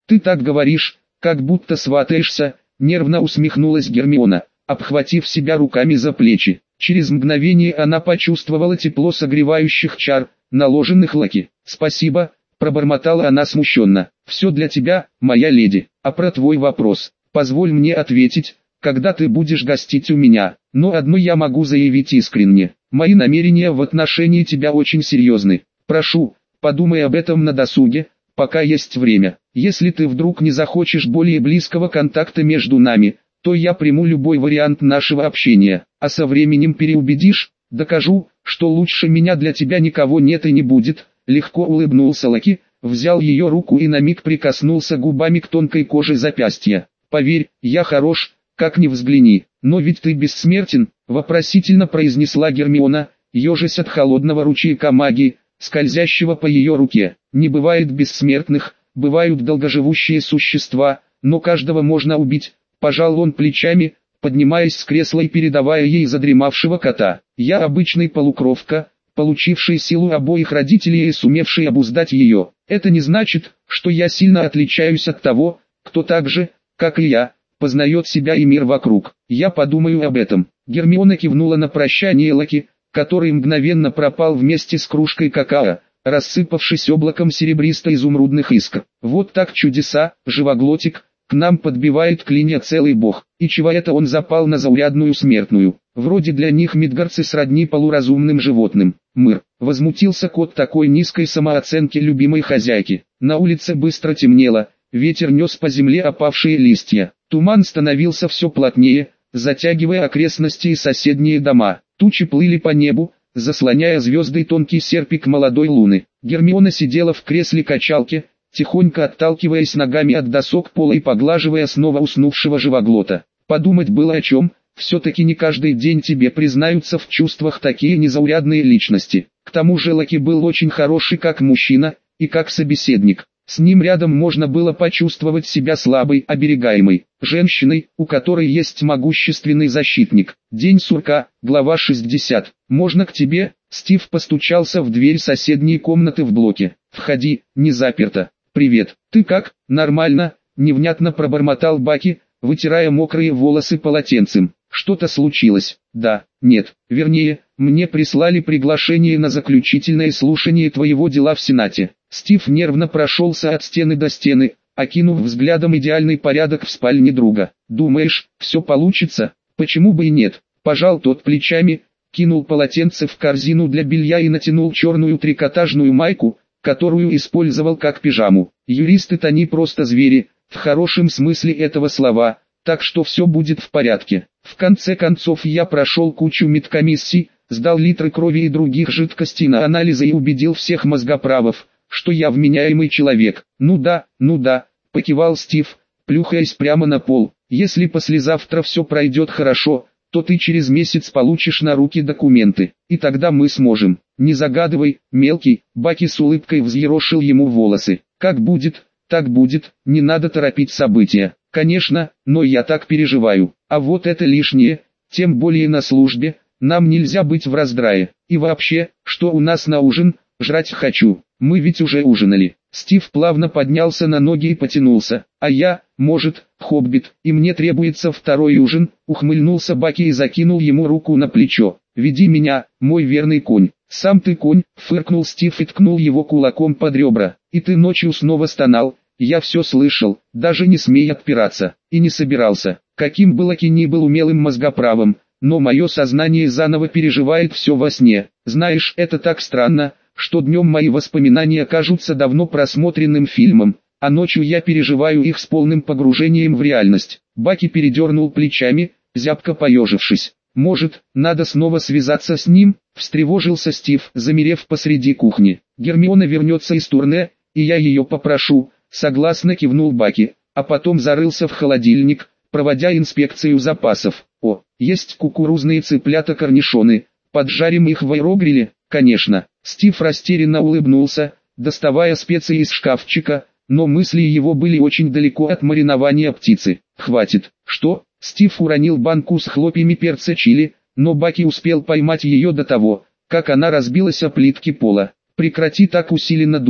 Ты так говоришь, как будто сватаешься, нервно усмехнулась Гермиона, обхватив себя руками за плечи. Через мгновение она почувствовала тепло согревающих чар, наложенных Лаки. «Спасибо», — пробормотала она смущенно. «Все для тебя, моя леди. А про твой вопрос, позволь мне ответить, когда ты будешь гостить у меня. Но одно я могу заявить искренне. Мои намерения в отношении тебя очень серьезны. Прошу, подумай об этом на досуге, пока есть время. Если ты вдруг не захочешь более близкого контакта между нами, то я приму любой вариант нашего общения, а со временем переубедишь, докажу, что лучше меня для тебя никого нет и не будет». Легко улыбнулся Лаки, взял ее руку и на миг прикоснулся губами к тонкой коже запястья. «Поверь, я хорош, как ни взгляни, но ведь ты бессмертен», вопросительно произнесла Гермиона, ежась от холодного ручейка магии, скользящего по ее руке. «Не бывает бессмертных, бывают долгоживущие существа, но каждого можно убить», пожал он плечами, поднимаясь с кресла и передавая ей задремавшего кота. «Я обычный полукровка, получивший силу обоих родителей и сумевший обуздать ее. Это не значит, что я сильно отличаюсь от того, кто так же, как и я, познает себя и мир вокруг. Я подумаю об этом». Гермиона кивнула на прощание Лаки, который мгновенно пропал вместе с кружкой какао, рассыпавшись облаком серебристо-изумрудных искр. «Вот так чудеса, живоглотик, к нам подбивает клинья целый бог, и чего это он запал на заурядную смертную? Вроде для них мидгарцы сродни полуразумным животным». «Мыр», возмутился кот такой низкой самооценки любимой хозяйки. На улице быстро темнело, ветер нес по земле опавшие листья. Туман становился все плотнее, затягивая окрестности и соседние дома. Тучи плыли по небу, заслоняя звездой тонкий серпик молодой луны. Гермиона сидела в кресле качалки, тихонько отталкиваясь ногами от досок пола и поглаживая снова уснувшего живоглота. Подумать было о чем, все-таки не каждый день тебе признаются в чувствах такие незаурядные личности. К тому же Лаки был очень хороший как мужчина, и как собеседник. С ним рядом можно было почувствовать себя слабой, оберегаемой, женщиной, у которой есть могущественный защитник. День сурка, глава 60. «Можно к тебе?» Стив постучался в дверь соседней комнаты в блоке. «Входи, не заперто». «Привет, ты как?» «Нормально», невнятно пробормотал Баки, вытирая мокрые волосы полотенцем. «Что-то случилось?» «Да, нет, вернее, мне прислали приглашение на заключительное слушание твоего дела в Сенате». Стив нервно прошелся от стены до стены, окинув взглядом идеальный порядок в спальне друга. «Думаешь, все получится? Почему бы и нет?» Пожал тот плечами, кинул полотенце в корзину для белья и натянул черную трикотажную майку, которую использовал как пижаму. «Юристы-то они просто звери, в хорошем смысле этого слова, так что все будет в порядке. В конце концов я прошел кучу медкомиссий, сдал литры крови и других жидкостей на анализы и убедил всех мозгоправов, что я вменяемый человек». Ну да», покивал Стив, плюхаясь прямо на пол. «Если послезавтра все пройдет хорошо, то ты через месяц получишь на руки документы, и тогда мы сможем». «Не загадывай, мелкий», Баки с улыбкой взъерошил ему волосы. «Как будет, так будет, не надо торопить события». «Конечно, но я так переживаю. А вот это лишнее, тем более на службе, нам нельзя быть в раздрае. И вообще, что у нас на ужин? Жрать хочу. Мы ведь уже ужинали». Стив плавно поднялся на ноги и потянулся. «А я, может, хоббит, и мне требуется второй ужин», ухмыльнулся Баки и закинул ему руку на плечо. «Веди меня, мой верный конь». «Сам ты конь», фыркнул Стив и ткнул его кулаком под ребра. «И ты ночью снова стонал, я все слышал, даже не смей отпираться». И не собирался. Каким бы Лаки ни был умелым мозгоправом, но мое сознание заново переживает все во сне. Знаешь, это так странно, что днем мои воспоминания кажутся давно просмотренным фильмом, а ночью я переживаю их с полным погружением в реальность. Баки передернул плечами, зябко поежившись. «Может, надо снова связаться с ним?» – встревожился Стив, замерев посреди кухни. «Гермиона вернется из турне, и я ее попрошу», – согласно кивнул Баки, а потом зарылся в холодильник, проводя инспекцию запасов. «О, есть кукурузные цыплята-корнишоны, поджарим их в аэрогриле?» «Конечно». Стив растерянно улыбнулся, доставая специи из шкафчика, но мысли его были очень далеко от маринования птицы. «Хватит». «Что?» Стив уронил банку с хлопьями перца чили, но Баки успел поймать ее до того, как она разбилась о плитки пола. «Прекрати так усиленно думать,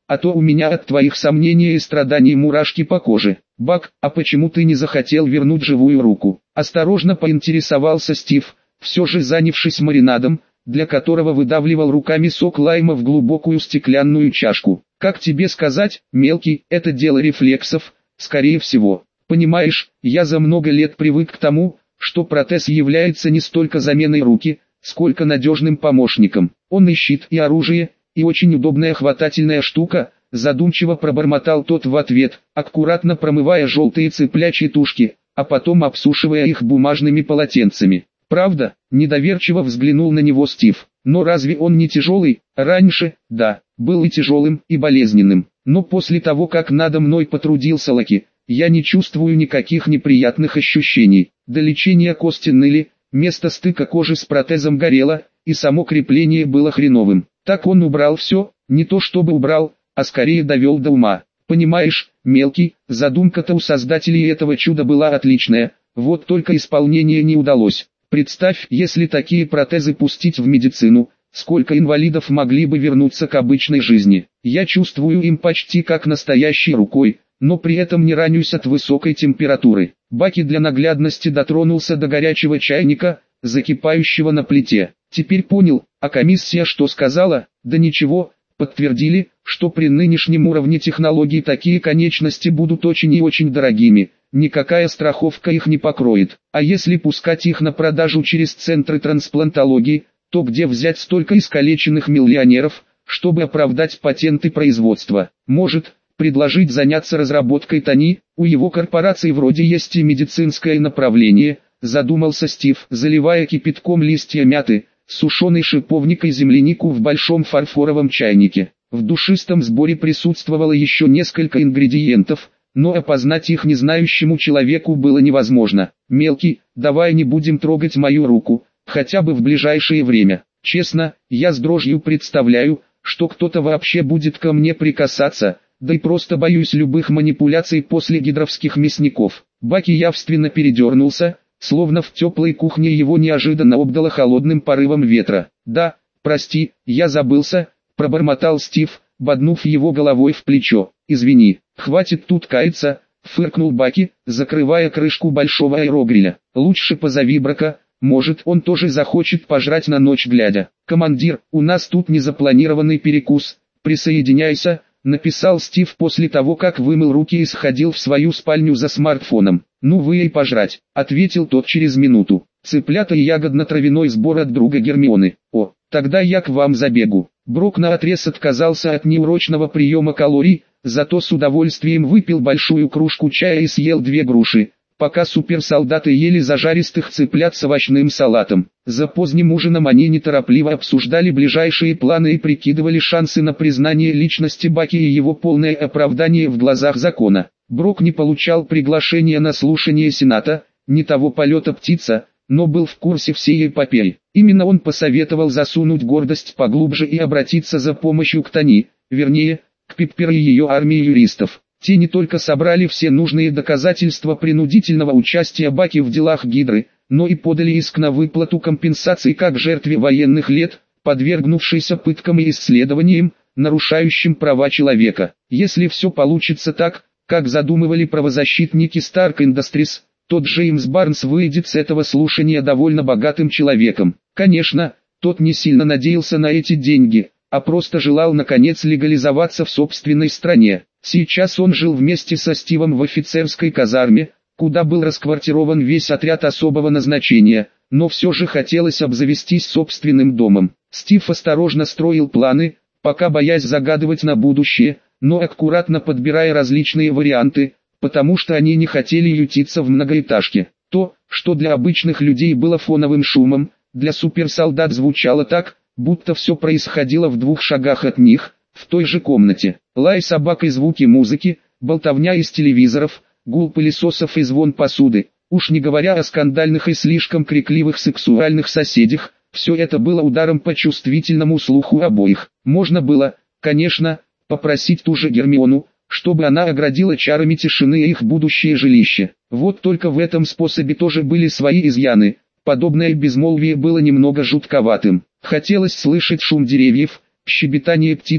а то у меня от твоих сомнений и страданий мурашки по коже. Бак, а почему ты не захотел вернуть живую руку? Осторожно поинтересовался Стив, все же занявшись маринадом, для которого выдавливал руками сок лайма в глубокую стеклянную чашку. Как тебе сказать, мелкий, это дело рефлексов, скорее всего. Понимаешь, я за много лет привык к тому, что протез является не столько заменой руки, сколько надежным помощником. Он и щит, и оружие, и очень удобная хватательная штука, задумчиво пробормотал тот в ответ, аккуратно промывая желтые цыплячьи тушки, а потом обсушивая их бумажными полотенцами. Правда? Недоверчиво взглянул на него Стив. Но разве он не тяжелый? Раньше, да, был и тяжелым, и болезненным. Но после того, как надо мной потрудился Лаки, я не чувствую никаких неприятных ощущений. До лечения кости ныли, место стыка кожи с протезом горело, и само крепление было хреновым. Так он убрал все, не то чтобы убрал, а скорее довел до ума. Понимаешь, мелкий, задумка-то у создателей этого чуда была отличная, вот только исполнение не удалось. Представь, если такие протезы пустить в медицину, сколько инвалидов могли бы вернуться к обычной жизни. Я чувствую им почти как настоящей рукой, но при этом не ранюсь от высокой температуры. Баки для наглядности дотронулся до горячего чайника, закипающего на плите. Теперь понял, а комиссия что сказала? Да ничего, подтвердили, что при нынешнем уровне технологий такие конечности будут очень и очень дорогими. Никакая страховка их не покроет. А если пускать их на продажу через центры трансплантологии, то где взять столько искалеченных миллионеров, чтобы оправдать патенты производства? Может, предложить заняться разработкой ТАНИ? У его корпорации вроде есть и медицинское направление, задумался Стив, заливая кипятком листья мяты, сушеный шиповник и землянику в большом фарфоровом чайнике. В душистом сборе присутствовало еще несколько ингредиентов, но опознать их незнающему человеку было невозможно. «Мелкий, давай не будем трогать мою руку, хотя бы в ближайшее время. Честно, я с дрожью представляю, что кто-то вообще будет ко мне прикасаться, да и просто боюсь любых манипуляций после гидровских мясников». Баки явственно передернулся, словно в теплой кухне его неожиданно обдало холодным порывом ветра. «Да, прости, я забылся», — пробормотал Стив, боднув его головой в плечо. «Извини, хватит тут каяться», — фыркнул Баки, закрывая крышку большого аэрогриля. «Лучше позови Брака, может он тоже захочет пожрать на ночь глядя». «Командир, у нас тут незапланированный перекус, присоединяйся», — написал Стив после того, как вымыл руки и сходил в свою спальню за смартфоном. «Ну вы и пожрать», — ответил тот через минуту. «Цыплята и ягодно-травяной сбор от друга Гермионы. О, тогда я к вам забегу». Брок наотрез отказался от неурочного приема калорий, зато с удовольствием выпил большую кружку чая и съел 2 груши, пока суперсолдаты ели зажаристых цыплят с овощным салатом. За поздним ужином они неторопливо обсуждали ближайшие планы и прикидывали шансы на признание личности Баки и его полное оправдание в глазах закона. Брок не получал приглашения на слушание Сената, не того полета птица, но был в курсе всей эпопеи. Именно он посоветовал засунуть гордость поглубже и обратиться за помощью к ТАНИ, вернее, к Пиппер и ее армии юристов. Те не только собрали все нужные доказательства принудительного участия Баки в делах Гидры, но и подали иск на выплату компенсаций как жертве военных лет, подвергнувшейся пыткам и исследованиям, нарушающим права человека. Если все получится так, как задумывали правозащитники Stark Industries, то Джеймс Барнс выйдет с этого слушания довольно богатым человеком. Конечно, тот не сильно надеялся на эти деньги, а просто желал наконец легализоваться в собственной стране. Сейчас он жил вместе со Стивом в офицерской казарме, куда был расквартирован весь отряд особого назначения, но все же хотелось обзавестись собственным домом. Стив осторожно строил планы, пока боясь загадывать на будущее, но аккуратно подбирая различные варианты, потому что они не хотели ютиться в многоэтажке. То, что для обычных людей было фоновым шумом, для суперсолдат звучало так, будто все происходило в 2 шагах от них, в той же комнате. Лай собак и звуки музыки, болтовня из телевизоров, гул пылесосов и звон посуды, уж не говоря о скандальных и слишком крикливых сексуальных соседях, все это было ударом по чувствительному слуху обоих. Можно было, конечно, попросить ту же Гермиону, чтобы она оградила чарами тишины их будущее жилище. Вот только в этом способе тоже были свои изъяны, подобное безмолвие было немного жутковатым. Хотелось слышать шум деревьев, щебетание птиц,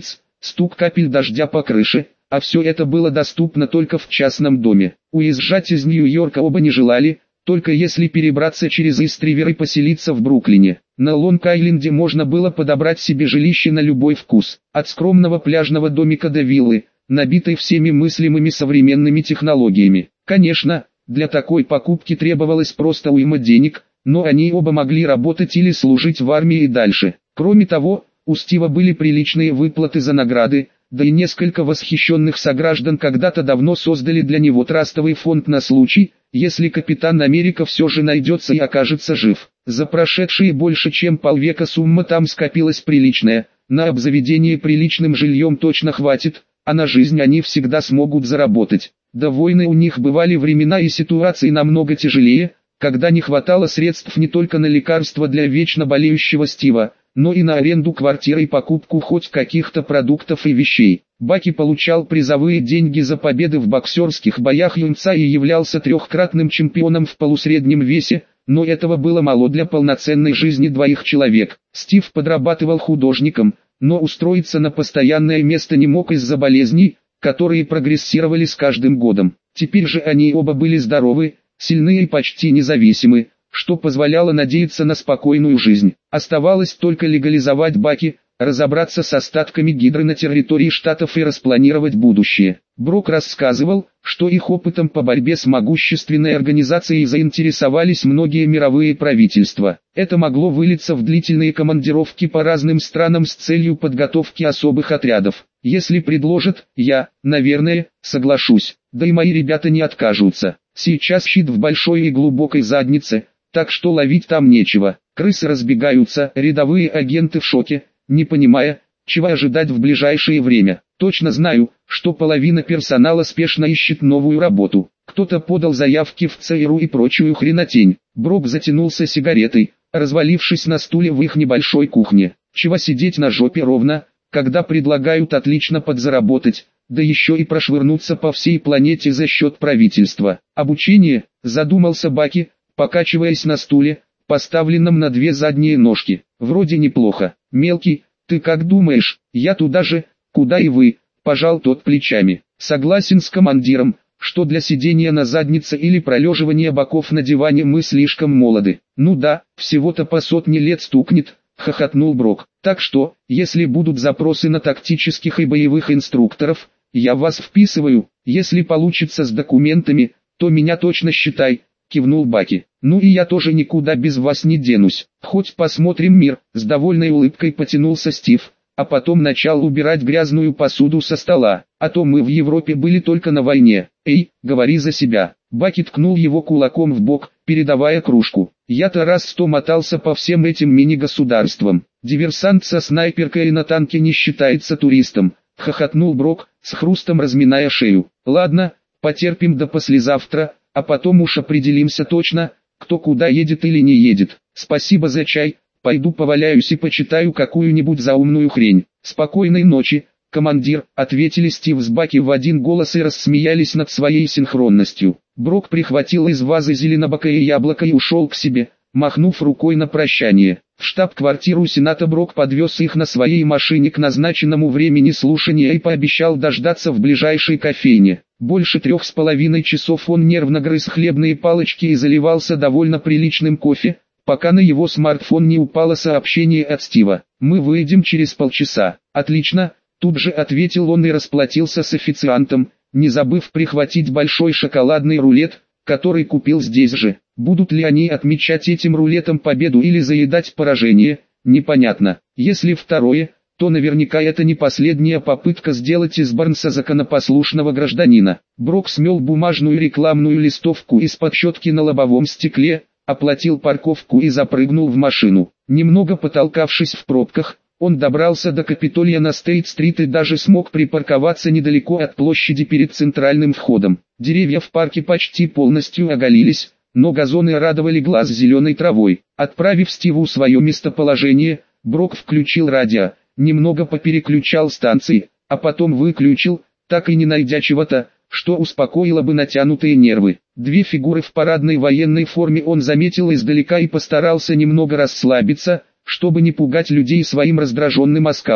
стук капель дождя по крыше, а все это было доступно только в частном доме. Уезжать из Нью-Йорка оба не желали, только если перебраться через Ист-Ривер и поселиться в Бруклине. На Лонг-Айленде можно было подобрать себе жилище на любой вкус, от скромного пляжного домика до виллы, набитой всеми мыслимыми современными технологиями. Конечно, для такой покупки требовалось просто уйма денег, но они оба могли работать или служить в армии и дальше. Кроме того, у Стива были приличные выплаты за награды, да и несколько восхищенных сограждан когда-то давно создали для него трастовый фонд на случай, если Капитан Америка все же найдется и окажется жив. За прошедшие больше чем полвека сумма там скопилась приличная, на обзаведение приличным жильем точно хватит, а на жизнь они всегда смогут заработать. До войны у них бывали времена и ситуации намного тяжелее, когда не хватало средств не только на лекарства для вечно болеющего Стива, но и на аренду квартиры и покупку хоть каких-то продуктов и вещей. Баки получал призовые деньги за победы в боксерских боях юнца и являлся трехкратным чемпионом в полусреднем весе, но этого было мало для полноценной жизни двоих человек. Стив подрабатывал художником, но устроиться на постоянное место не мог из-за болезней, которые прогрессировали с каждым годом. Теперь же они оба были здоровы, сильны и почти независимы, что позволяло надеяться на спокойную жизнь. Оставалось только легализовать Баки, разобраться с остатками гидры на территории штатов и распланировать будущее. Брок рассказывал, что их опытом по борьбе с могущественной организацией заинтересовались многие мировые правительства. Это могло вылиться в длительные командировки по разным странам с целью подготовки особых отрядов. Если предложат, я, наверное, соглашусь, да и мои ребята не откажутся. Сейчас щит в большой и глубокой заднице, так что ловить там нечего. Крысы разбегаются, рядовые агенты в шоке, не понимая, чего ожидать в ближайшее время. Точно знаю, что половина персонала спешно ищет новую работу. Кто-то подал заявки в ЦРУ и прочую хренотень. Брок затянулся сигаретой, развалившись на стуле в их небольшой кухне. Чего сидеть на жопе ровно, когда предлагают отлично подзаработать, да еще и прошвырнуться по всей планете за счет правительства. Обучение, задумался Баки, покачиваясь на стуле, поставленном на две задние ножки. Вроде неплохо. Мелкий, ты как думаешь, я туда же, куда и вы, пожал тот плечами. Согласен с командиром, что для сидения на заднице или пролеживания боков на диване мы слишком молоды. Ну да, всего-то по 100 лет стукнет, хохотнул Брок. Так что, если будут запросы на тактических и боевых инструкторов, я вас вписываю, если получится с документами, то меня точно считай, кивнул Баки. Ну и я тоже никуда без вас не денусь. Хоть посмотрим мир, с довольной улыбкой потянулся Стив, а потом начал убирать грязную посуду со стола. А то мы в Европе были только на войне. Эй, говори за себя. Баки ткнул его кулаком в бок, передавая кружку. Я-то раз 100 мотался по всем этим мини-государствам. Диверсант со снайперкой на танке не считается туристом, хохотнул Брок, с хрустом разминая шею. Ладно, потерпим до послезавтра, а потом уж определимся точно, кто куда едет или не едет. Спасибо за чай, пойду поваляюсь и почитаю какую-нибудь заумную хрень. Спокойной ночи, командир, ответили Стив с Баки в один голос и рассмеялись над своей синхронностью. Брок прихватил из вазы зеленобокое яблоко и ушел к себе, махнув рукой на прощание. В штаб-квартиру Сената Брок подвез их на своей машине к назначенному времени слушания и пообещал дождаться в ближайшей кофейне. Больше 3,5 часов он нервно грыз хлебные палочки и заливался довольно приличным кофе, пока на его смартфон не упало сообщение от Стива. «Мы выйдем через полчаса». «Отлично», тут же ответил он и расплатился с официантом, не забыв прихватить большой шоколадный рулет, который купил здесь же. Будут ли они отмечать этим рулетом победу или заедать поражение, непонятно. Если второе, то наверняка это не последняя попытка сделать из Барнса законопослушного гражданина. Брок смел бумажную рекламную листовку из-под щетки на лобовом стекле, оплатил парковку и запрыгнул в машину. Немного потолкавшись в пробках, он добрался до Капитолия на Стейт-стрит и даже смог припарковаться недалеко от площади перед центральным входом. Деревья в парке почти полностью оголились, но газоны радовали глаз зеленой травой. Отправив Стиву свое местоположение, Брок включил радио, немного попереключал станции, а потом выключил, так и не найдя чего-то, что успокоило бы натянутые нервы. Две фигуры в парадной военной форме он заметил издалека и постарался немного расслабиться, чтобы не пугать людей своим раздраженным оскалом.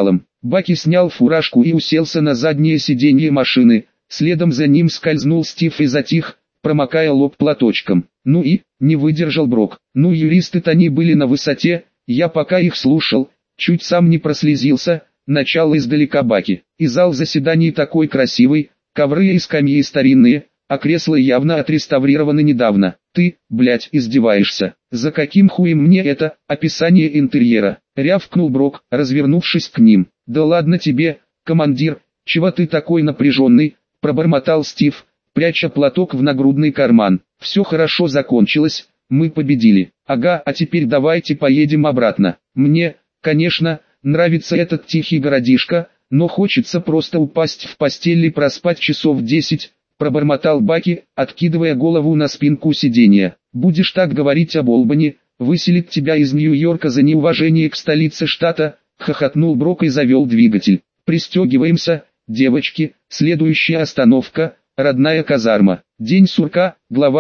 Баки снял фуражку и уселся на заднее сиденье машины, следом за ним скользнул Стив и затих, промокая лоб платочком. Ну и, не выдержал Брок. Ну юристы-то они были на высоте, я пока их слушал, чуть сам не прослезился. Начало издалека Баки. И зал заседаний такой красивый, ковры и скамьи старинные, а кресла явно отреставрированы недавно. Ты, блядь, издеваешься. За каким хуем мне это, описание интерьера? Рявкнул Брок, развернувшись к ним. Да ладно тебе, командир, чего ты такой напряженный, пробормотал Стив, пряча платок в нагрудный карман. Все хорошо закончилось, мы победили. Ага, а теперь давайте поедем обратно. Мне, конечно, нравится этот тихий городишко, но хочется просто упасть в постель и проспать часов 10, пробормотал Баки, откидывая голову на спинку сиденья. Будешь так говорить об Олбани, выселит тебя из Нью-Йорка за неуважение к столице штата, хохотнул Брок и завел двигатель. Пристегиваемся, девочки, следующая остановка, родная казарма. День сурка, глава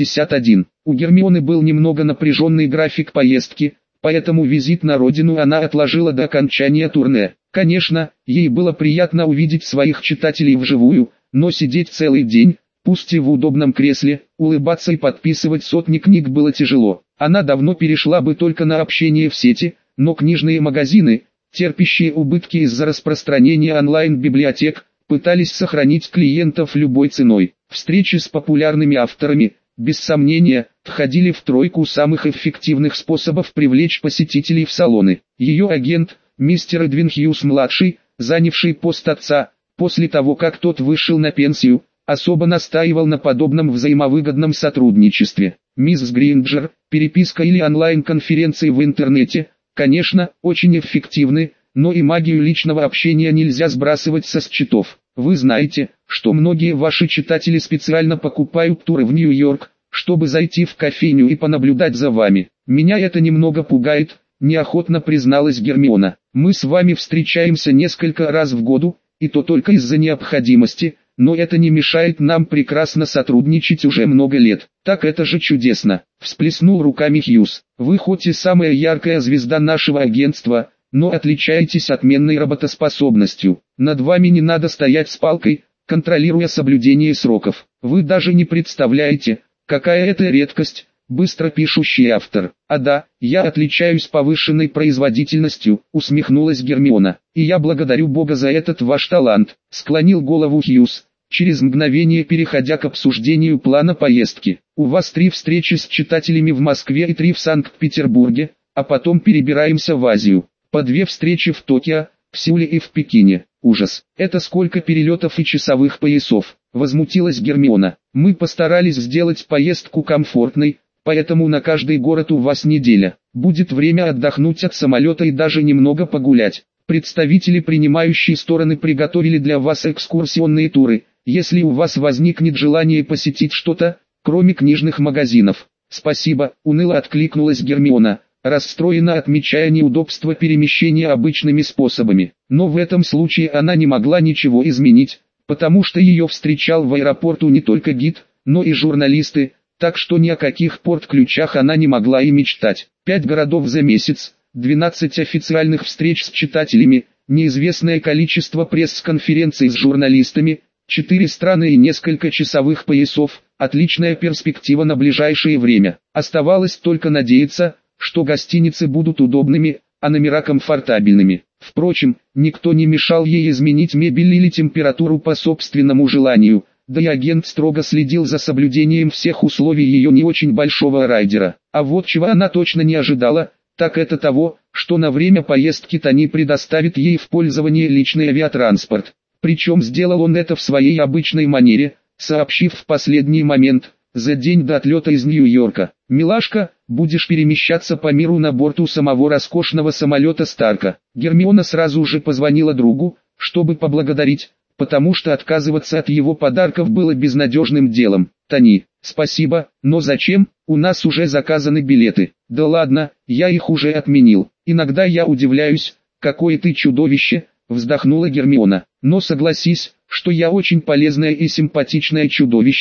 61. У Гермионы был немного напряженный график поездки, поэтому визит на родину она отложила до окончания турне. Конечно, ей было приятно увидеть своих читателей вживую, но сидеть целый день, пусть и в удобном кресле, улыбаться и подписывать сотни книг было тяжело. Она давно перешла бы только на общение в сети, но книжные магазины, терпящие убытки из-за распространения онлайн-библиотек, пытались сохранить клиентов любой ценой. Встречи с популярными авторами, без сомнения, входили в тройку самых эффективных способов привлечь посетителей в салоны. Ее агент, мистер Эдвин Хьюз-младший, занявший пост отца, после того как тот вышел на пенсию, особо настаивал на подобном взаимовыгодном сотрудничестве. Мисс Гринджер, переписка или онлайн-конференции в интернете, конечно, очень эффективны, но и магию личного общения нельзя сбрасывать со счетов. Вы знаете, что многие ваши читатели специально покупают туры в Нью-Йорк, чтобы зайти в кофейню и понаблюдать за вами. Меня это немного пугает, неохотно призналась Гермиона. Мы с вами встречаемся несколько раз в году, и то только из-за необходимости, но это не мешает нам прекрасно сотрудничать уже много лет. Так это же чудесно, всплеснул руками Хьюз. Вы хоть и самая яркая звезда нашего агентства, но отличаетесь отменной работоспособностью. Над вами не надо стоять с палкой, контролируя соблюдение сроков. Вы даже не представляете, какая это редкость, быстро пишущий автор. А да, я отличаюсь повышенной производительностью, усмехнулась Гермиона. И я благодарю Бога за этот ваш талант, склонил голову Хьюз, через мгновение переходя к обсуждению плана поездки. У вас 3 встречи с читателями в Москве и 3 в Санкт-Петербурге, а потом перебираемся в Азию. По 2 встречи в Токио, в Сеуле и в Пекине. Ужас, это сколько перелетов и часовых поясов, возмутилась Гермиона. Мы постарались сделать поездку комфортной, поэтому на каждый город у вас неделя. Будет время отдохнуть от самолета и даже немного погулять. Представители принимающей стороны приготовили для вас экскурсионные туры, если у вас возникнет желание посетить что-то, кроме книжных магазинов. Спасибо, уныло откликнулась Гермиона, расстроенно отмечая неудобство перемещения обычными способами. Но в этом случае она не могла ничего изменить, потому что ее встречал в аэропорту не только гид, но и журналисты, так что ни о каких порт-ключах она не могла и мечтать. 5 городов за месяц, 12 официальных встреч с читателями, неизвестное количество пресс-конференций с журналистами, 4 страны и несколько часовых поясов, отличная перспектива на ближайшее время. Оставалось только надеяться, что гостиницы будут удобными, а номера комфортабельными. Впрочем, никто не мешал ей изменить мебель или температуру по собственному желанию, да и агент строго следил за соблюдением всех условий ее не очень большого райдера. А вот чего она точно не ожидала, так это того, что на время поездки Тони предоставит ей в пользование личный авиатранспорт. Причем сделал он это в своей обычной манере, сообщив в последний момент, за день до отлета из Нью-Йорка: «Милашка, будешь перемещаться по миру на борту самого роскошного самолета Старка». Гермиона сразу же позвонила другу, чтобы поблагодарить, потому что отказываться от его подарков было безнадежным делом. «Тони, спасибо, но зачем? У нас уже заказаны билеты». «Да ладно, я их уже отменил. Иногда я удивляюсь, какое ты чудовище», вздохнула Гермиона. «Но согласись, что я очень полезное и симпатичное чудовище»,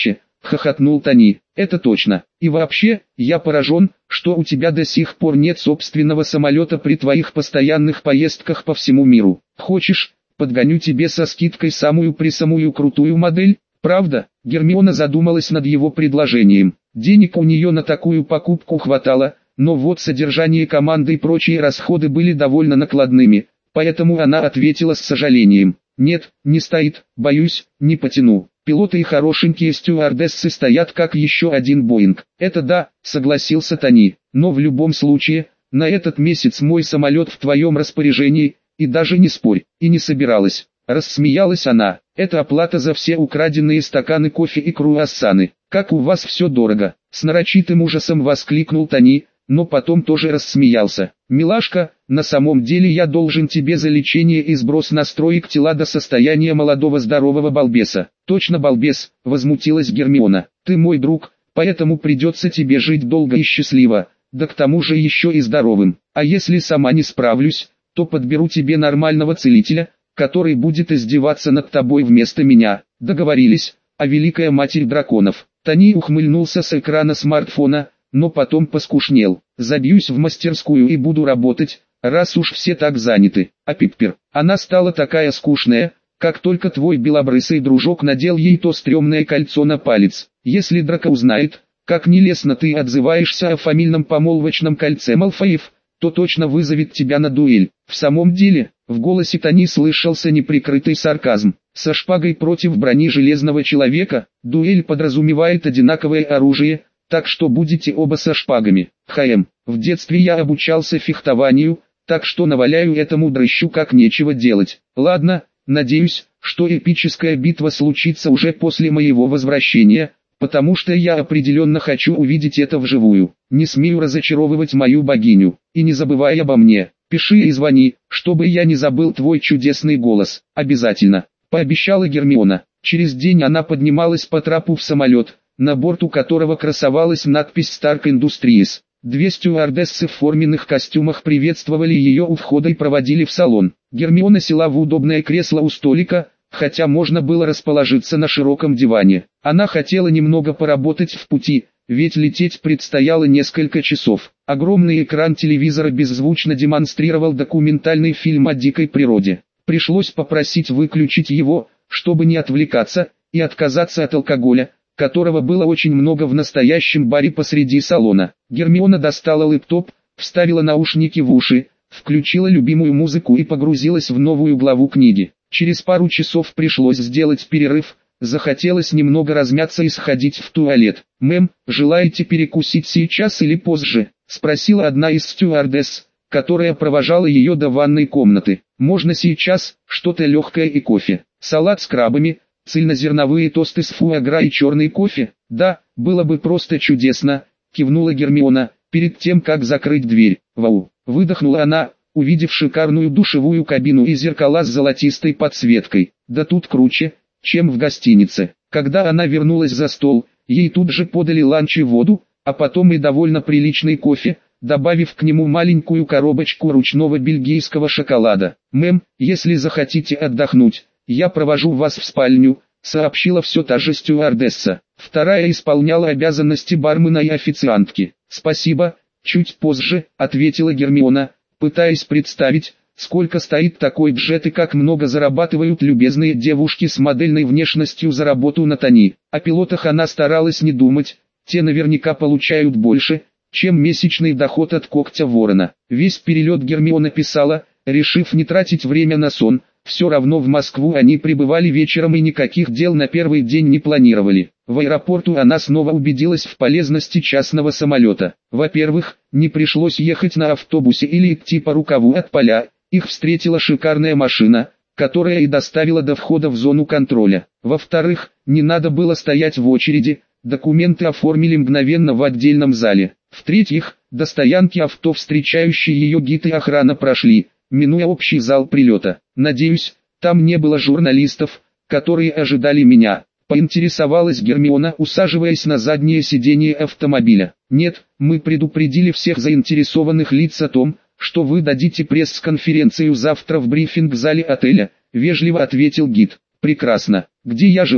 хохотнул Тони. Это точно. И вообще, я поражен, что у тебя до сих пор нет собственного самолета при твоих постоянных поездках по всему миру. Хочешь, подгоню тебе со скидкой самую крутую модель? Правда? Гермиона задумалась над его предложением. Денег у нее на такую покупку хватало, но вот содержание команды и прочие расходы были довольно накладными, поэтому она ответила с сожалением. Нет, не стоит, боюсь, не потяну. Пилоты и хорошенькие стюардессы стоят как еще один Боинг. Это да, согласился Тони, но в любом случае, на этот месяц мой самолет в твоем распоряжении, и даже не спорь, и не собиралась. Рассмеялась она. Это оплата за все украденные стаканы кофе и круассаны. Как у вас все дорого. С нарочитым ужасом воскликнул Тони, но потом тоже рассмеялся. Милашка, на самом деле я должен тебе за лечение и сброс настроек тела до состояния молодого здорового балбеса. Точно балбес, возмутилась Гермиона. Ты мой друг, поэтому придется тебе жить долго и счастливо, да к тому же еще и здоровым. А если сама не справлюсь, то подберу тебе нормального целителя, который будет издеваться над тобой вместо меня. Договорились, а Великая Матерь Драконов. Тони ухмыльнулся с экрана смартфона, но потом поскушнел. Забьюсь в мастерскую и буду работать, раз уж все так заняты. А Пиппер, она стала такая скучная, как только твой белобрысый дружок надел ей то стрёмное кольцо на палец. Если Драко узнает, как нелестно ты отзываешься о фамильном помолвочном кольце Малфоев, то точно вызовет тебя на дуэль. В самом деле, в голосе Тони слышался неприкрытый сарказм. Со шпагой против брони Железного Человека, дуэль подразумевает одинаковое оружие, так что будете оба со шпагами. В детстве я обучался фехтованию, так что наваляю этому дрыщу как нечего делать. Ладно, надеюсь, что эпическая битва случится уже после моего возвращения, потому что я определенно хочу увидеть это вживую. Не смею разочаровывать мою богиню. И не забывай обо мне. Пиши и звони, чтобы я не забыл твой чудесный голос. Обязательно, пообещала Гермиона. Через день она поднималась по трапу в самолет, на борту которого красовалась надпись Stark Industries. 2 стюардессы в форменных костюмах приветствовали ее у входа и проводили в салон. Гермиона села в удобное кресло у столика, хотя можно было расположиться на широком диване. Она хотела немного поработать в пути, ведь лететь предстояло несколько часов. Огромный экран телевизора беззвучно демонстрировал документальный фильм о дикой природе. Пришлось попросить выключить его, чтобы не отвлекаться, и отказаться от алкоголя, которого было очень много в настоящем баре посреди салона. Гермиона достала лэптоп, вставила наушники в уши, включила любимую музыку и погрузилась в новую главу книги. Через пару часов пришлось сделать перерыв, захотелось немного размяться и сходить в туалет. «Мэм, желаете перекусить сейчас или позже?» – спросила одна из стюардесс, которая провожала ее до ванной комнаты. «Можно сейчас, что-то легкое и кофе. Салат с крабами, цельнозерновые тосты с фуагра и черный кофе?» «Да, было бы просто чудесно», – кивнула Гермиона, перед тем как закрыть дверь. «Вау!» – выдохнула она, увидев шикарную душевую кабину и зеркала с золотистой подсветкой. Да тут круче, чем в гостинице. Когда она вернулась за стол, ей тут же подали ланч и воду, а потом и довольно приличный кофе, добавив к нему маленькую коробочку ручного бельгийского шоколада. «Мэм, если захотите отдохнуть, я провожу вас в спальню», сообщила все та же стюардесса. Вторая исполняла обязанности бармена и официантки. «Спасибо, чуть позже», ответила Гермиона, пытаясь представить, сколько стоит такой джет и как много зарабатывают любезные девушки с модельной внешностью за работу на Тони. О пилотах она старалась не думать, те наверняка получают больше, чем месячный доход от когтя ворона. Весь перелет Гермиона писала, решив не тратить время на сон, все равно в Москву они прибывали вечером и никаких дел на первый день не планировали. В аэропорту она снова убедилась в полезности частного самолета. Во-первых, не пришлось ехать на автобусе или идти по рукаву от поля, их встретила шикарная машина, которая и доставила до входа в зону контроля. Во-вторых, не надо было стоять в очереди, документы оформили мгновенно в отдельном зале. В-третьих, до стоянки авто встречающие ее гид и охрана прошли, минуя общий зал прилета. «Надеюсь, там не было журналистов, которые ожидали меня», — поинтересовалась Гермиона, усаживаясь на заднее сиденье автомобиля. «Нет, мы предупредили всех заинтересованных лиц о том, что вы дадите пресс-конференцию завтра в брифинг-зале отеля», — вежливо ответил гид. «Прекрасно. Где я живу?»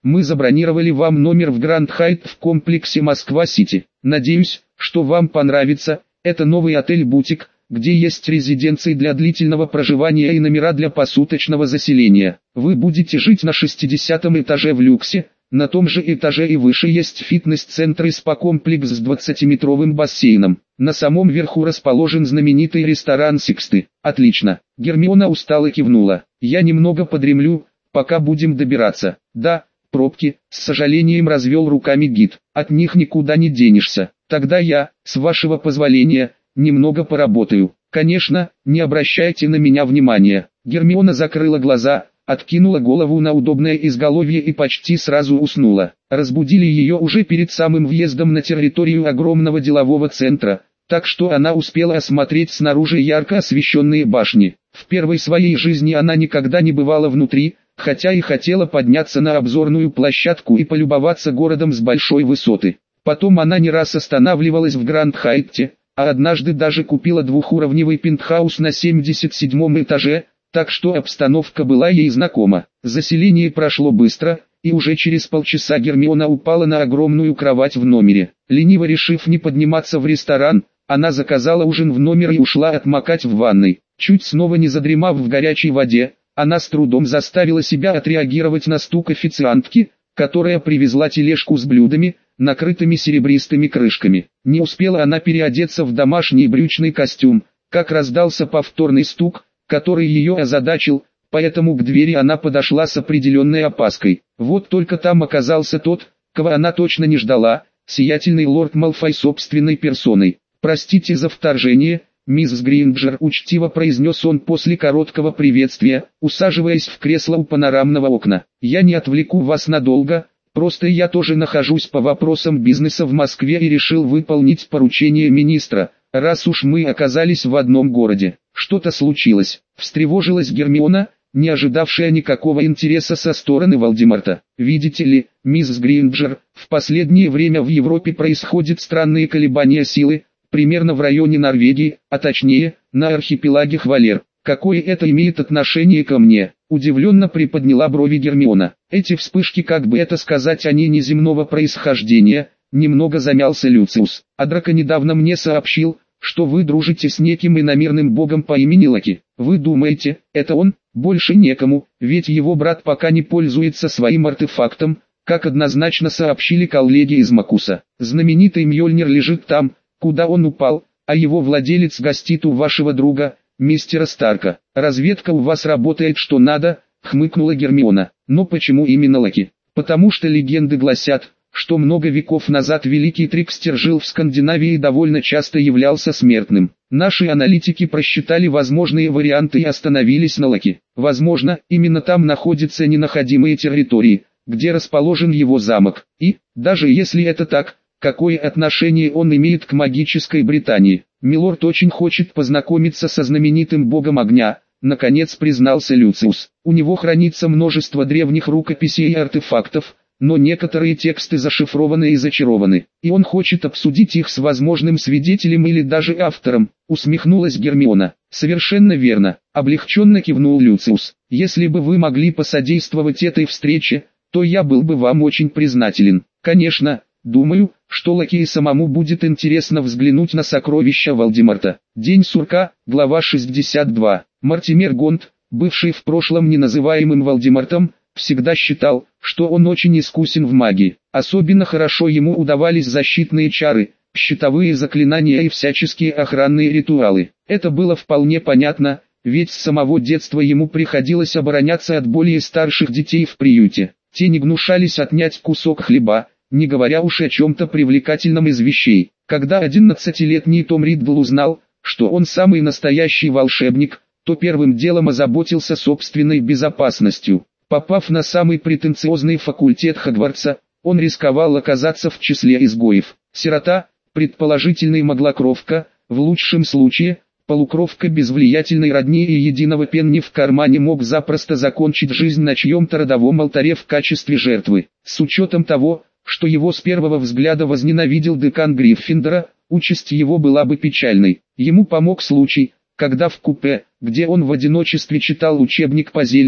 Мы забронировали вам номер в Гранд Хайт в комплексе Москва-Сити. Надеюсь, что вам понравится. Это новый отель-бутик, где есть резиденции для длительного проживания и номера для посуточного заселения. Вы будете жить на 60-м этаже в люксе. На том же этаже и выше есть фитнес-центр и спа-комплекс с 20-метровым бассейном. На самом верху расположен знаменитый ресторан «Сиксты». Отлично. Гермиона устало кивнула. Я немного подремлю, пока будем добираться. Да, пробки, с сожалением развел руками гид. От них никуда не денешься. Тогда я, с вашего позволения, немного поработаю. Конечно, не обращайте на меня внимания. Гермиона закрыла глаза, откинула голову на удобное изголовье и почти сразу уснула. Разбудили ее уже перед самым въездом на территорию огромного делового центра, так что она успела осмотреть снаружи ярко освещенные башни. В первой своей жизни она никогда не бывала внутри, хотя и хотела подняться на обзорную площадку и полюбоваться городом с большой высоты. Потом она не раз останавливалась в Гранд-Хайтте, а однажды даже купила двухуровневый пентхаус на 77-м этаже, так что обстановка была ей знакома. Заселение прошло быстро, и уже через полчаса Гермиона упала на огромную кровать в номере. Лениво решив не подниматься в ресторан, она заказала ужин в номер и ушла отмокать в ванной. Чуть снова не задремав в горячей воде, она с трудом заставила себя отреагировать на стук официантки, которая привезла тележку с блюдами, накрытыми серебристыми крышками. Не успела она переодеться в домашний брючный костюм, как раздался повторный стук, который ее озадачил, поэтому к двери она подошла с определенной опаской. Вот только там оказался тот, кого она точно не ждала, сиятельный лорд Малфой собственной персоной. «Простите за вторжение, мисс Гринджер», — учтиво произнес он после короткого приветствия, усаживаясь в кресло у панорамного окна. «Я не отвлеку вас надолго, просто я тоже нахожусь по вопросам бизнеса в Москве и решил выполнить поручение министра, раз уж мы оказались в одном городе». «Что-то случилось», — встревожилась Гермиона, не ожидавшая никакого интереса со стороны Волдеморта. «Видите ли, мисс Гринджер, в последнее время в Европе происходят странные колебания силы, примерно в районе Норвегии, а точнее, на архипелаге Хвалер. Какое это имеет отношение ко мне?» Удивленно приподняла брови Гермиона. «Эти вспышки, как бы это сказать, они неземного происхождения», немного замялся Люциус. «Адрако недавно мне сообщил, что вы дружите с неким иномирным богом по имени Локи. Вы думаете, это он? Больше некому, ведь его брат пока не пользуется своим артефактом, как однозначно сообщили коллеги из Макуса. Знаменитый Мьёльнир лежит там, куда он упал, а его владелец гостит у вашего друга, мистера Старка. Разведка у вас работает что надо», — хмыкнула Гермиона. «Но почему именно Локи? Потому что легенды гласят, что много веков назад великий трикстер жил в Скандинавии и довольно часто являлся смертным. Наши аналитики просчитали возможные варианты и остановились на Локи. Возможно, именно там находятся ненаходимые территории, где расположен его замок. И, даже если это так, какое отношение он имеет к магической Британии? Милорд очень хочет познакомиться со знаменитым богом огня», наконец признался Люциус. «У него хранится множество древних рукописей и артефактов, но некоторые тексты зашифрованы и зачарованы, и он хочет обсудить их с возможным свидетелем или даже автором», усмехнулась Гермиона. «Совершенно верно», облегченно кивнул Люциус. «Если бы вы могли посодействовать этой встрече, то я был бы вам очень признателен. Конечно, думаю, что Локи и самому будет интересно взглянуть на сокровища Волдеморта». День сурка, глава 62. Мортимер Гонт, бывший в прошлом неназываемым Волдемортом, всегда считал, что он очень искусен в магии. Особенно хорошо ему удавались защитные чары, щитовые заклинания и всяческие охранные ритуалы. Это было вполне понятно, ведь с самого детства ему приходилось обороняться от более старших детей в приюте. Те не гнушались отнять кусок хлеба, не говоря уж о чем-то привлекательном из вещей. Когда 11-летний Том Риддл узнал, что он самый настоящий волшебник, то первым делом озаботился собственной безопасностью. Попав на самый претенциозный факультет Хогвартса, он рисковал оказаться в числе изгоев. Сирота, предположительный маглокровка, в лучшем случае, полукровка без влиятельной родни и единого пенни в кармане мог запросто закончить жизнь на чьем-то родовом алтаре в качестве жертвы. С учетом того, что его с первого взгляда возненавидел декан Гриффиндора, участь его была бы печальной. Ему помог случай, когда в купе, где он в одиночестве читал учебник по зельям,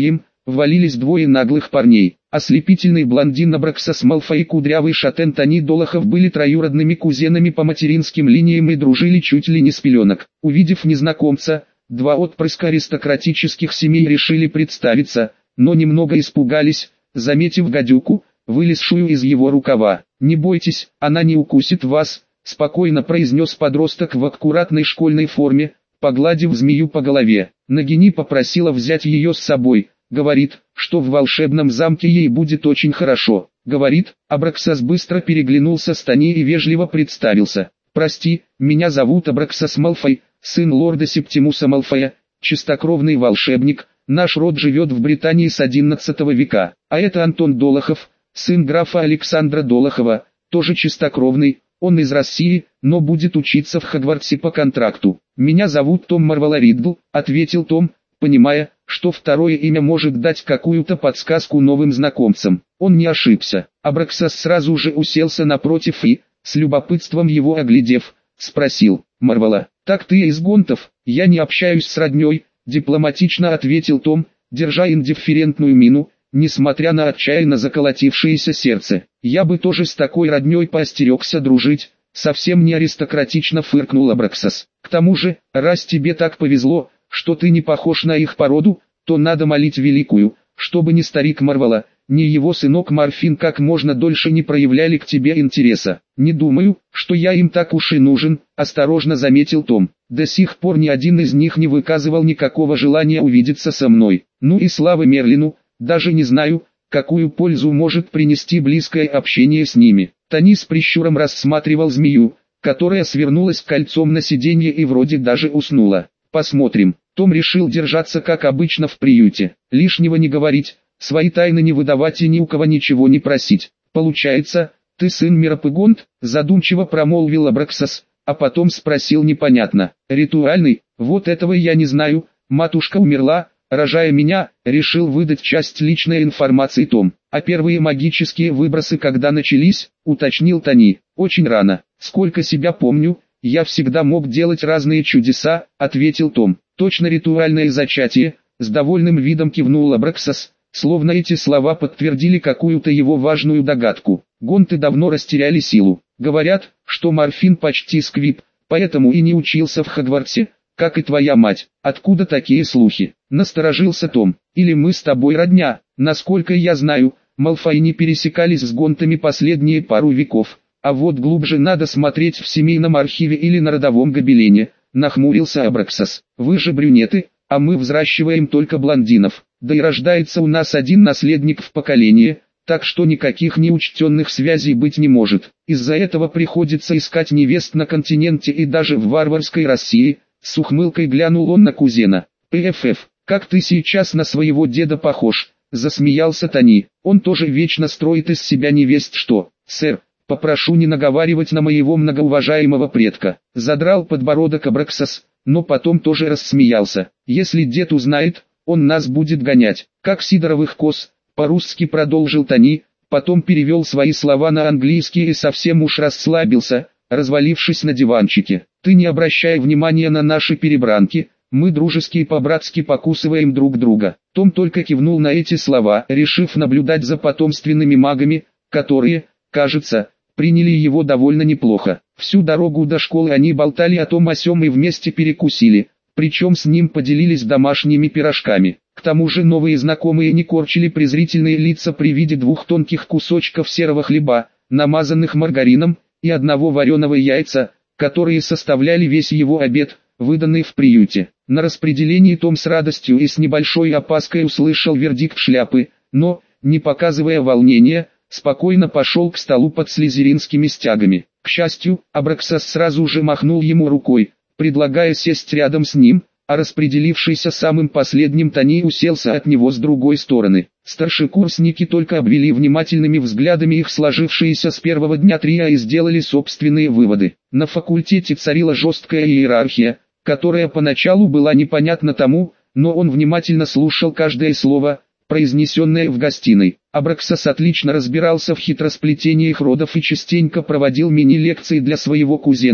ввалились двое наглых парней. Ослепительный блондин Абраксас Малфой и кудрявый шатен Тони Долохов были троюродными кузенами по материнским линиям и дружили чуть ли не с пеленок. Увидев незнакомца, два отпрыска аристократических семей решили представиться, но немного испугались, заметив гадюку, вылезшую из его рукава. «Не бойтесь, она не укусит вас», — спокойно произнес подросток в аккуратной школьной форме, погладив змею по голове. Нагини попросила взять ее с собой. Говорит, что в волшебном замке ей будет очень хорошо. Говорит, Абраксас быстро переглянулся с Тони и вежливо представился. «Прости, меня зовут Абраксас Малфой, сын лорда Септимуса Малфоя, чистокровный волшебник. Наш род живет в Британии с XI века. А это Антон Долохов, сын графа Александра Долохова, тоже чистокровный. Он из России, но будет учиться в Хогвартсе по контракту. Меня зовут Том Марвелла Риддл», — ответил Том, понимая, что второе имя может дать какую-то подсказку новым знакомцам. Он не ошибся. Абраксас сразу же уселся напротив и, с любопытством его оглядев, спросил: «Марвелла, так ты из Гонтов?» «Я не общаюсь с родней», — дипломатично ответил Том, держа индифферентную мину, несмотря на отчаянно заколотившееся сердце. «Я бы тоже с такой родней поостерегся дружить», — совсем не аристократично фыркнул Абраксас. «К тому же, раз тебе так повезло, что ты не похож на их породу, то надо молить великую, чтобы ни старик Марвелла, ни его сынок Марфин как можно дольше не проявляли к тебе интереса». «Не думаю, что я им так уж и нужен», — осторожно заметил Том. «До сих пор ни один из них не выказывал никакого желания увидеться со мной. Ну и слава Мерлину, даже не знаю, какую пользу может принести близкое общение с ними». Тони с прищуром рассматривал змею, которая свернулась кольцом на сиденье и вроде даже уснула. «Посмотрим». Том решил держаться как обычно в приюте, лишнего не говорить, свои тайны не выдавать и ни у кого ничего не просить. «Получается, ты сын Миропыгонт?» — задумчиво промолвил Абраксас, а потом спросил непонятно. «Ритуальный? Вот этого я не знаю. Матушка умерла, рожая меня», — решил выдать часть личной информации Том. «А первые магические выбросы когда начались?» — уточнил Тони. «Очень рано. Сколько себя помню, я всегда мог делать разные чудеса», — ответил Том. «Точно ритуальное зачатие», — с довольным видом кивнул Абраксас, словно эти слова подтвердили какую-то его важную догадку. «Гонты давно растеряли силу. Говорят, что Марфин почти сквиб, поэтому и не учился в Хогвартсе, как и твоя мать. Откуда такие слухи?» — насторожился Том. «Или мы с тобой родня?» «Насколько я знаю, Малфои не пересекались с гонтами последние пару веков, а вот глубже надо смотреть в семейном архиве или на родовом гобелене», — нахмурился Абраксас. «Вы же брюнеты, а мы взращиваем только блондинов. Да и рождается у нас один наследник в поколении, так что никаких неучтенных связей быть не может. Из-за этого приходится искать невест на континенте и даже в варварской России», — с ухмылкой глянул он на кузена. «ПФФ, как ты сейчас на своего деда похож», — засмеялся Тони. «Он тоже вечно строит из себя невест что». «Сэр, попрошу не наговаривать на моего многоуважаемого предка», — задрал подбородок Абраксас, но потом тоже рассмеялся. «Если дед узнает, он нас будет гонять, как сидоровых коз», — по-русски продолжил Тони, потом перевел свои слова на английский и совсем уж расслабился, развалившись на диванчике. «Ты не обращай внимания на наши перебранки, мы дружески и по-братски покусываем друг друга». Том только кивнул на эти слова, решив наблюдать за потомственными магами, которые, кажется, приняли его довольно неплохо. Всю дорогу до школы они болтали о том о сём и вместе перекусили, причем с ним поделились домашними пирожками. К тому же новые знакомые не корчили презрительные лица при виде двух тонких кусочков серого хлеба, намазанных маргарином, и одного вареного яйца, которые составляли весь его обед, выданный в приюте. На распределении Том с радостью и с небольшой опаской услышал вердикт шляпы, но, не показывая волнения, спокойно пошел к столу под слизеринскими стягами. К счастью, Абраксас сразу же махнул ему рукой, предлагая сесть рядом с ним, а распределившийся самым последним Тони уселся от него с другой стороны. Старшекурсники только обвели внимательными взглядами их сложившиеся с первого дня трио и сделали собственные выводы. На факультете царила жесткая иерархия, которая поначалу была непонятна тому, но он внимательно слушал каждое слово, произнесенное в гостиной. Абраксас отлично разбирался в хитросплетениях родов и частенько проводил мини-лекции для своего кузена,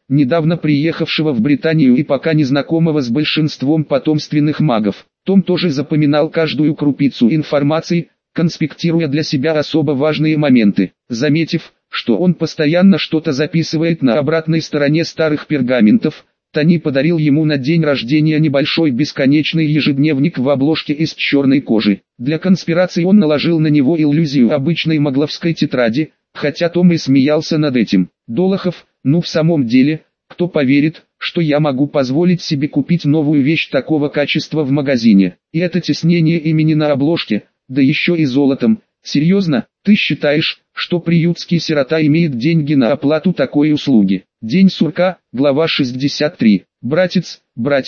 недавно приехавшего в Британию и пока не знакомого с большинством потомственных магов. Том тоже запоминал каждую крупицу информации, конспектируя для себя особо важные моменты. Заметив, что он постоянно что-то записывает на обратной стороне старых пергаментов, Тони подарил ему на день рождения небольшой бесконечный ежедневник в обложке из черной кожи. Для конспирации он наложил на него иллюзию обычной магловской тетради, хотя Том и смеялся над этим. Долохов, ну в самом деле, кто поверит, что я могу позволить себе купить новую вещь такого качества в магазине? И это тиснение имени на обложке, да еще и золотом. Серьезно, ты считаешь, что приютский сирота имеет деньги на оплату такой услуги? День сурка, глава 63. Братец,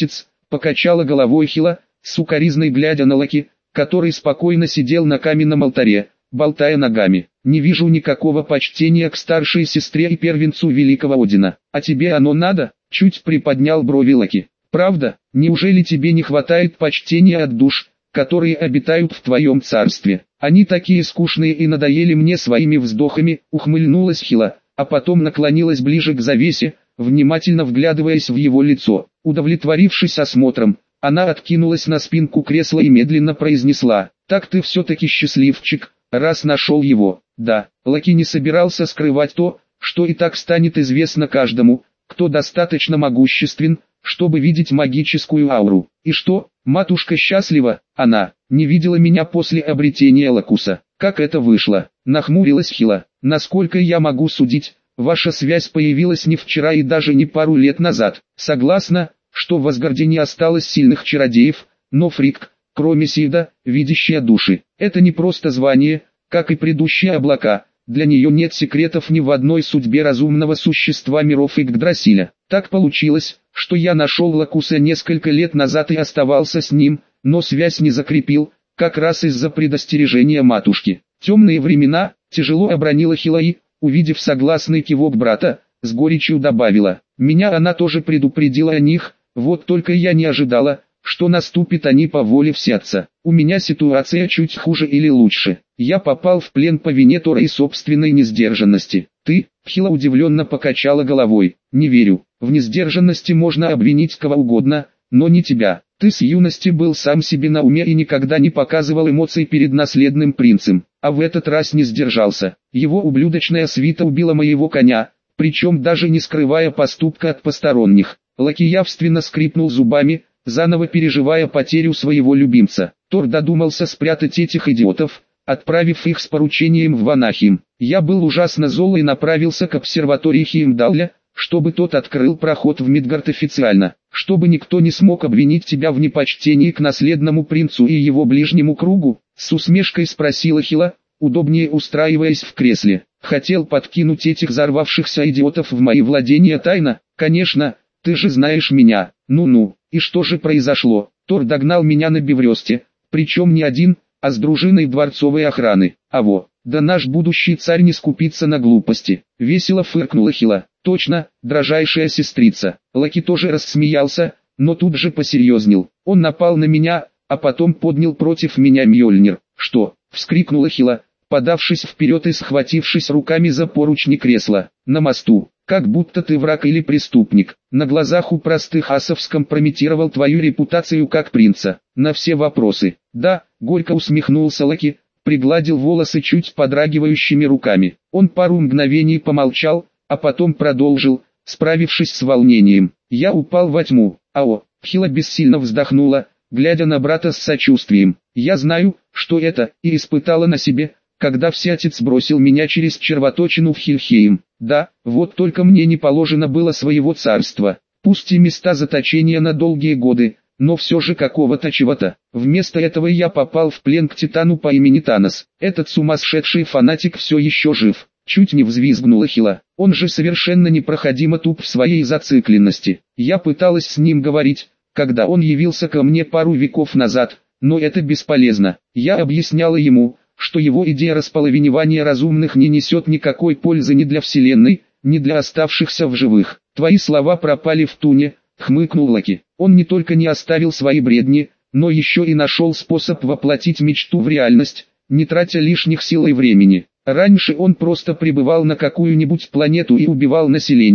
покачала головой Хила, сукоризной глядя на Локи, который спокойно сидел на каменном алтаре, болтая ногами. Не вижу никакого почтения к старшей сестре и первенцу великого Одина. А тебе оно надо? Чуть приподнял брови Локи. Правда, неужели тебе не хватает почтения от душ, которые обитают в твоем царстве? Они такие скучные и надоели мне своими вздохами, ухмыльнулась Хила, а потом наклонилась ближе к завесе, внимательно вглядываясь в его лицо. Удовлетворившись осмотром, она откинулась на спинку кресла и медленно произнесла: «Так ты все-таки счастливчик, раз нашел его». Да, Локи не собирался скрывать то, что и так станет известно каждому, кто достаточно могуществен, чтобы видеть магическую ауру. И что, матушка счастлива? Она не видела меня после обретения Лакуса. Как это вышло? Нахмурилась Хила. Насколько я могу судить, ваша связь появилась не вчера и даже не пару лет назад. Согласна, что в Асгарде не осталось сильных чародеев, но Фрик, кроме Сида, видящая души. Это не просто звание, как и предыдущие облака. Для нее нет секретов ни в одной судьбе разумного существа миров Игдрасиля. Так получилось, что я нашел Лакуса несколько лет назад и оставался с ним, но связь не закрепил, как раз из-за предостережения матушки. Темные времена, тяжело обронила Хилаи, увидев согласный кивок брата, с горечью добавила: меня она тоже предупредила о них, вот только я не ожидала, что наступит они по воле всеотца. У меня ситуация чуть хуже или лучше. Я попал в плен по вине Тора и собственной несдержанности. Ты, Хила удивленно покачала головой. Не верю. В несдержанности можно обвинить кого угодно, но не тебя. Ты с юности был сам себе на уме и никогда не показывал эмоций перед наследным принцем, а в этот раз не сдержался. Его ублюдочная свита убила моего коня, причем даже не скрывая поступка от посторонних. Локи явственно скрипнул зубами, заново переживая потерю своего любимца. Тор додумался спрятать этих идиотов, отправив их с поручением в Ванахим. Я был ужасно зол и направился к обсерватории Хеймдалля, чтобы тот открыл проход в Мидгард официально, чтобы никто не смог обвинить тебя в непочтении к наследному принцу и его ближнему кругу, с усмешкой спросила Хила, удобнее устраиваясь в кресле. Хотел подкинуть этих взорвавшихся идиотов в мои владения тайно? Конечно, ты же знаешь меня. Ну-ну, и что же произошло? Тор догнал меня на Бевресте, причем не один, а с дружиной дворцовой охраны. Аво, да наш будущий царь не скупится на глупости. Весело фыркнула Хила. Точно, дрожайшая сестрица. Локи тоже рассмеялся, но тут же посерьезнел. Он напал на меня, а потом поднял против меня Мьёльнир. Что? Вскрикнула Хила, подавшись вперед и схватившись руками за поручни кресла. На мосту. Как будто ты враг или преступник. На глазах у простых асов скомпрометировал твою репутацию как принца. На все вопросы. Да, горько усмехнулся Локи, пригладил волосы чуть подрагивающими руками. Он пару мгновений помолчал, а потом продолжил, справившись с волнением. Я упал во тьму. Ао, Хила бессильно вздохнула, глядя на брата с сочувствием. Я знаю, что это, и испытала на себе, когда всеотец бросил меня через червоточину в Хильхейм. Да, вот только мне не положено было своего царства, пусть и места заточения на долгие годы, но все же какого-то чего-то. Вместо этого я попал в плен к титану по имени Танос. Этот сумасшедший фанатик все еще жив. Чуть не взвизгнула Хила. Он же совершенно непроходимо туп в своей зацикленности. Я пыталась с ним говорить, когда он явился ко мне пару веков назад, но это бесполезно. Я объясняла ему, что его идея располовинивания разумных не несет никакой пользы ни для Вселенной, ни для оставшихся в живых. Твои слова пропали в туне, хмыкнул Локи. Он не только не оставил свои бредни, но еще и нашел способ воплотить мечту в реальность, не тратя лишних сил и времени. Раньше он просто прибывал на какую-нибудь планету и убивал население,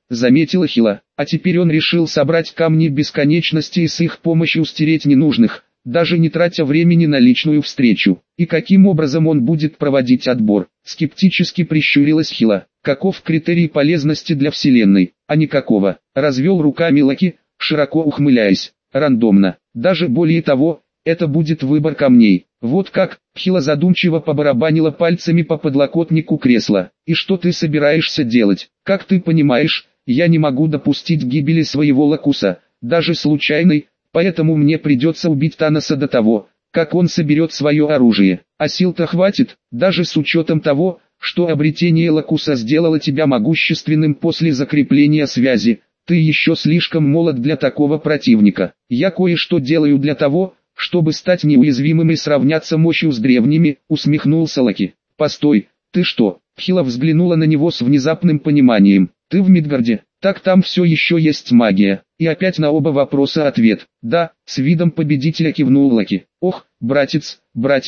заметила Хила. А теперь он решил собрать камни бесконечности и с их помощью стереть ненужных, даже не тратя времени на личную встречу. И каким образом он будет проводить отбор? Скептически прищурилась Хила. Каков критерий полезности для Вселенной? А никакого. Развел руками Локи, широко ухмыляясь. Рандомно. Даже более того, это будет выбор камней. Вот как. Хила задумчиво побарабанила пальцами по подлокотнику кресла. И что ты собираешься делать? Как ты понимаешь, я не могу допустить гибели своего Лакуса, даже случайной, поэтому мне придется убить Таноса до того, как он соберет свое оружие. А сил-то хватит, даже с учетом того, что обретение Лакуса сделало тебя могущественным после закрепления связи. Ты еще слишком молод для такого противника. Я кое-что делаю для того, чтобы стать неуязвимым и сравняться мощью с древними, усмехнулся Локи. Постой, ты что? Хила взглянула на него с внезапным пониманием. Ты в Мидгарде? Так там все еще есть магия. И опять на оба вопроса ответ. Да, с видом победителя кивнул Локи. Ох, братец,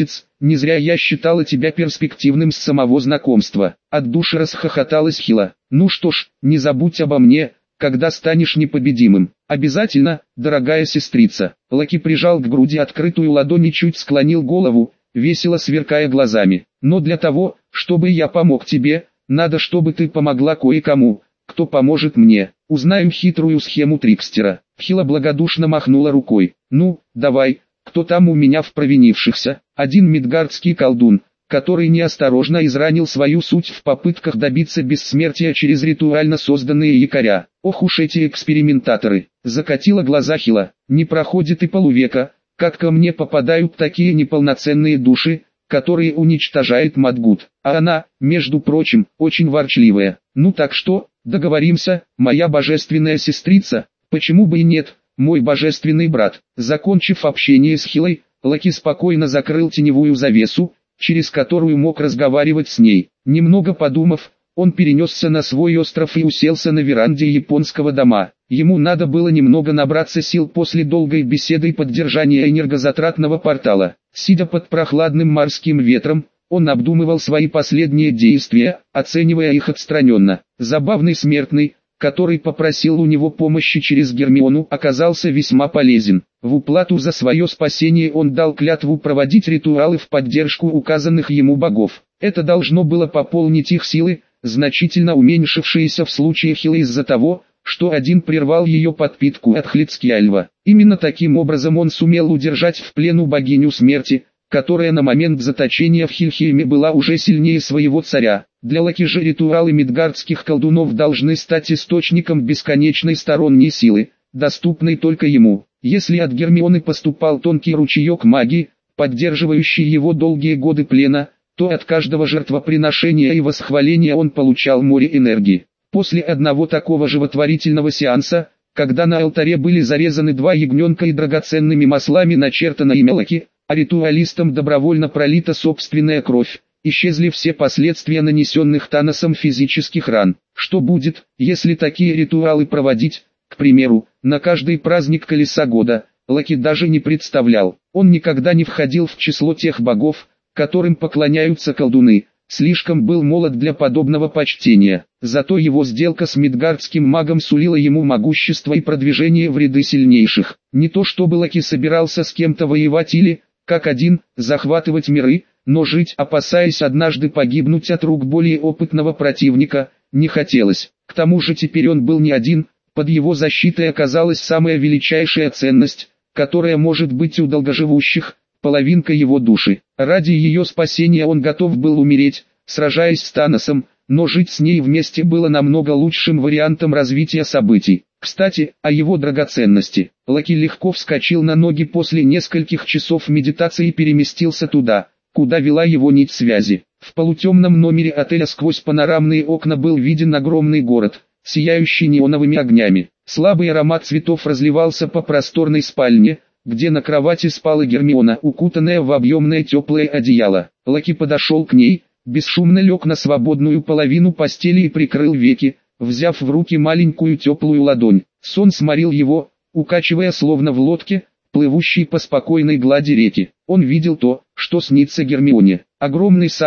не зря я считала тебя перспективным с самого знакомства. От души расхохоталась Хила. Ну что ж, не забудь обо мне, когда станешь непобедимым. Обязательно, дорогая сестрица. Локи прижал к груди открытую ладонь и чуть склонил голову, весело сверкая глазами. Но для того, чтобы я помог тебе, надо, чтобы ты помогла кое-кому, кто поможет мне. Узнаем хитрую схему трикстера. Хила благодушно махнула рукой. Ну, давай, кто там у меня в провинившихся? Один мидгардский колдун, который неосторожно изранил свою суть в попытках добиться бессмертия через ритуально созданные якоря. Ох уж эти экспериментаторы. Закатила глаза Хила. Не проходит и полувека, как ко мне попадают такие неполноценные души, которые уничтожает Мадгут. А она, между прочим, очень ворчливая. Ну так что, договоримся, моя божественная сестрица? Почему бы и нет, мой божественный брат? Закончив общение с Хилой, Локи спокойно закрыл теневую завесу, через которую мог разговаривать с ней. Немного подумав, он перенесся на свой остров и уселся на веранде японского дома. Ему надо было немного набраться сил после долгой беседы и поддержания энергозатратного портала. Сидя под прохладным морским ветром, он обдумывал свои последние действия, оценивая их отстраненно. Забавный смертный, который попросил у него помощи через Гермиону, оказался весьма полезен. В уплату за свое спасение он дал клятву проводить ритуалы в поддержку указанных ему богов. Это должно было пополнить их силы, значительно уменьшившиеся в случае Хилы из-за того, что один прервал ее подпитку от Хлицкьяльва. Именно таким образом он сумел удержать в плену богиню смерти, которая на момент заточения в Хильхейме была уже сильнее своего царя. Для Локи же ритуалы мидгардских колдунов должны стать источником бесконечной сторонней силы, доступной только ему. Если от Гермионы поступал тонкий ручеек магии, поддерживающий его долгие годы плена, то от каждого жертвоприношения и восхваления он получал море энергии. После одного такого животворительного сеанса, когда на алтаре были зарезаны два ягненка и драгоценными маслами начертано имя Локи, а ритуалистам добровольно пролита собственная кровь, исчезли все последствия нанесенных Таносом физических ран. Что будет, если такие ритуалы проводить, к примеру, на каждый праздник колеса года? Локи даже не представлял. Он никогда не входил в число тех богов, которым поклоняются колдуны, слишком был молод для подобного почтения. Зато его сделка с мидгардским магом сулила ему могущество и продвижение в ряды сильнейших. Не то чтобы Локи собирался с кем-то воевать или, как один, захватывать миры, но жить, опасаясь однажды погибнуть от рук более опытного противника, не хотелось. К тому же теперь он был не один, под его защитой оказалась самая величайшая ценность, которая может быть у долгоживущих, половинка его души. Ради ее спасения он готов был умереть, сражаясь с Таносом, но жить с ней вместе было намного лучшим вариантом развития событий. Кстати, о его драгоценности. Локи легко вскочил на ноги после нескольких часов медитации и переместился туда, куда вела его нить связи. В полутемном номере отеля сквозь панорамные окна был виден огромный город, сияющий неоновыми огнями. Слабый аромат цветов разливался по просторной спальне, где на кровати спала Гермиона, укутанная в объемное теплое одеяло. Локи подошел к ней, бесшумно лег на свободную половину постели и прикрыл веки, взяв в руки маленькую теплую ладонь. Сон сморил его, укачивая словно в лодке, плывущей по спокойной глади реки. Он видел то, что снится Гермионе. Огромный сад,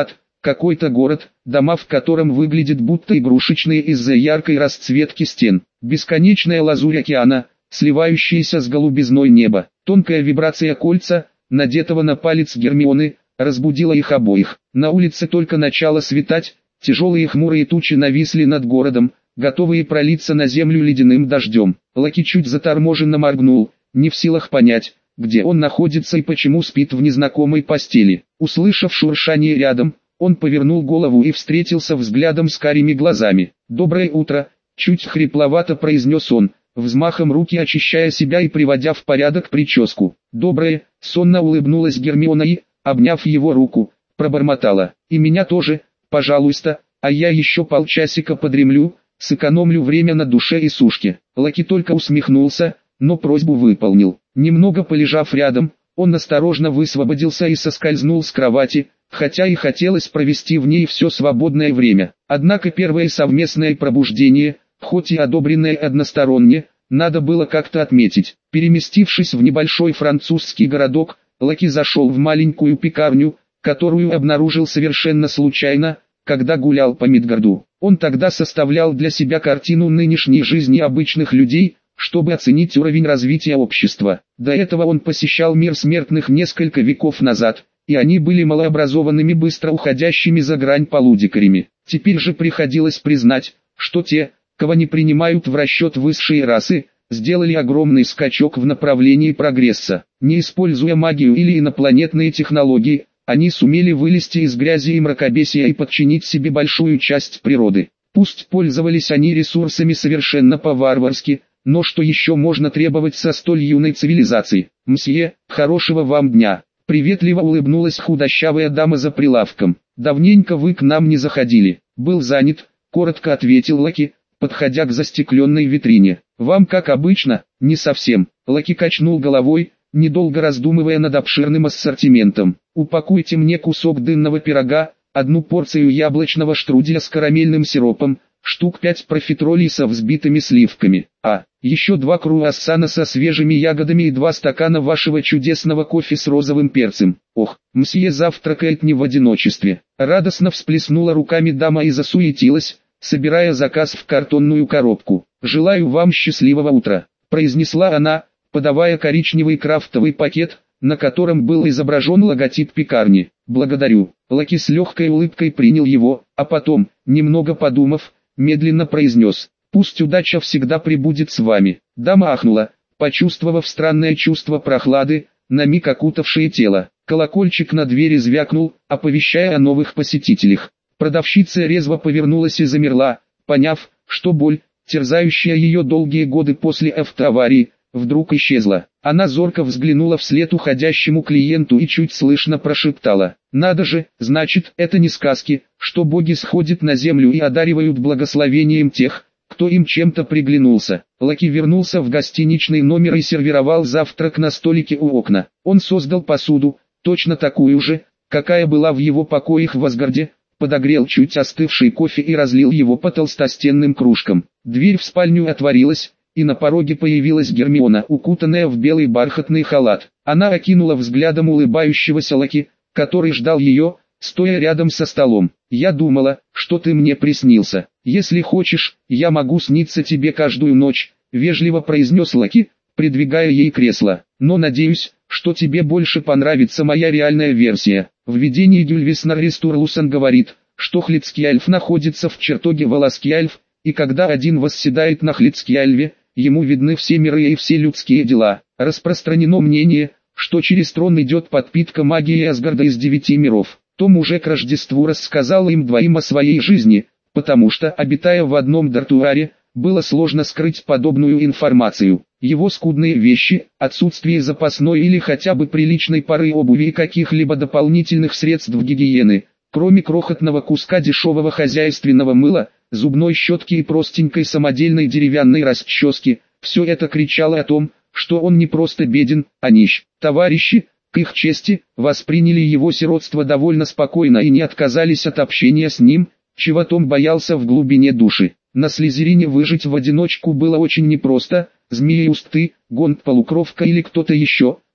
Какой-то город, дома в котором выглядят будто игрушечные из-за яркой расцветки стен. Бесконечная лазурь океана, сливающаяся с голубизной неба. Тонкая вибрация кольца, надетого на палец Гермионы, разбудила их обоих. На улице только начало светать, тяжелые хмурые тучи нависли над городом, готовые пролиться на землю ледяным дождем. Лаки чуть заторможенно моргнул, не в силах понять, где он находится и почему спит в незнакомой постели. Услышав шуршание рядом, он повернул голову и встретился взглядом с карими глазами. «Доброе утро», — чуть хрипловато произнес он, взмахом руки очищая себя и приводя в порядок прическу. «Доброе», — сонно улыбнулась Гермиона и, обняв его руку, пробормотала. «И меня тоже, пожалуйста, а я еще полчасика подремлю, сэкономлю время на душе и сушке». Лаки только усмехнулся, но просьбу выполнил. Немного полежав рядом, он осторожно высвободился и соскользнул с кровати, хотя и хотелось провести в ней все свободное время. Однако первое совместное пробуждение, хоть и одобренное односторонне, надо было как-то отметить. Переместившись в небольшой французский городок, Лаки зашел в маленькую пекарню, которую обнаружил совершенно случайно, когда гулял по Мидгарду. Он тогда составлял для себя картину нынешней жизни обычных людей, чтобы оценить уровень развития общества. До этого он посещал мир смертных несколько веков назад, и они были малообразованными, быстро уходящими за грань полудикарями. Теперь же приходилось признать, что те, кого не принимают в расчет высшие расы, сделали огромный скачок в направлении прогресса. Не используя магию или инопланетные технологии, они сумели вылезти из грязи и мракобесия и подчинить себе большую часть природы. Пусть пользовались они ресурсами совершенно по-варварски, но что еще можно требовать со столь юной цивилизации? «Мсье, хорошего вам дня!» Приветливо улыбнулась худощавая дама за прилавком. «Давненько вы к нам не заходили». «Был занят», — коротко ответил Лаки, подходя к застекленной витрине. «Вам как обычно?» «Не совсем». Лаки качнул головой, недолго раздумывая над обширным ассортиментом. «Упакуйте мне кусок дынного пирога, одну порцию яблочного штруделя с карамельным сиропом, штук 5 профитролей со взбитыми сливками, еще 2 круассана со свежими ягодами и 2 стакана вашего чудесного кофе с розовым перцем». «Ох, мсье завтракает не в одиночестве». Радостно всплеснула руками дама и засуетилась, собирая заказ в картонную коробку. «Желаю вам счастливого утра», — произнесла она, подавая коричневый крафтовый пакет, на котором был изображен логотип пекарни. «Благодарю». Лаки с легкой улыбкой принял его, а потом, немного подумав, медленно произнес: «Пусть удача всегда пребудет с вами». Дама ахнула, почувствовав странное чувство прохлады, на миг окутавшее тело. Колокольчик на двери звякнул, оповещая о новых посетителях. Продавщица резво повернулась и замерла, поняв, что боль, терзающая ее долгие годы после автоаварии, вдруг исчезла. Она зорко взглянула вслед уходящему клиенту и чуть слышно прошептала: «Надо же, значит, это не сказки, что боги сходят на землю и одаривают благословением тех, кто им чем-то приглянулся». Лаки вернулся в гостиничный номер и сервировал завтрак на столике у окна. Он создал посуду, точно такую же, какая была в его покоях в Асгарде, подогрел чуть остывший кофе и разлил его по толстостенным кружкам. Дверь в спальню отворилась, и на пороге появилась Гермиона, укутанная в белый бархатный халат. Она окинула взглядом улыбающегося Лаки, который ждал ее, стоя рядом со столом. «Я думала, что ты мне приснился. Если хочешь, я могу сниться тебе каждую ночь», — вежливо произнес Лаки, придвигая ей кресло. «Но надеюсь, что тебе больше понравится моя реальная версия». В видении Гюльвис Нарристурлусон говорит, что Хлицкьяльф находится в чертоге Волоскьяльф, и когда один восседает на Хлицкьяльве, ему видны все миры и все людские дела. Распространено мнение, что через трон идет подпитка магии Асгарда из 9 миров. Том уже к Рождеству рассказал им двоим о своей жизни, потому что, обитая в одном дартуаре, было сложно скрыть подобную информацию. Его скудные вещи, отсутствие запасной или хотя бы приличной пары обуви и каких-либо дополнительных средств гигиены, кроме крохотного куска дешевого хозяйственного мыла, зубной щетки и простенькой самодельной деревянной расчески, все это кричало о том, что он не просто беден, а нищ. Товарищи, к их чести, восприняли его сиротство довольно спокойно и не отказались от общения с ним, чего Том боялся в глубине души. На Слизерине выжить в одиночку было очень непросто. Змееусты, Гонд-полукровка или кто-то еще,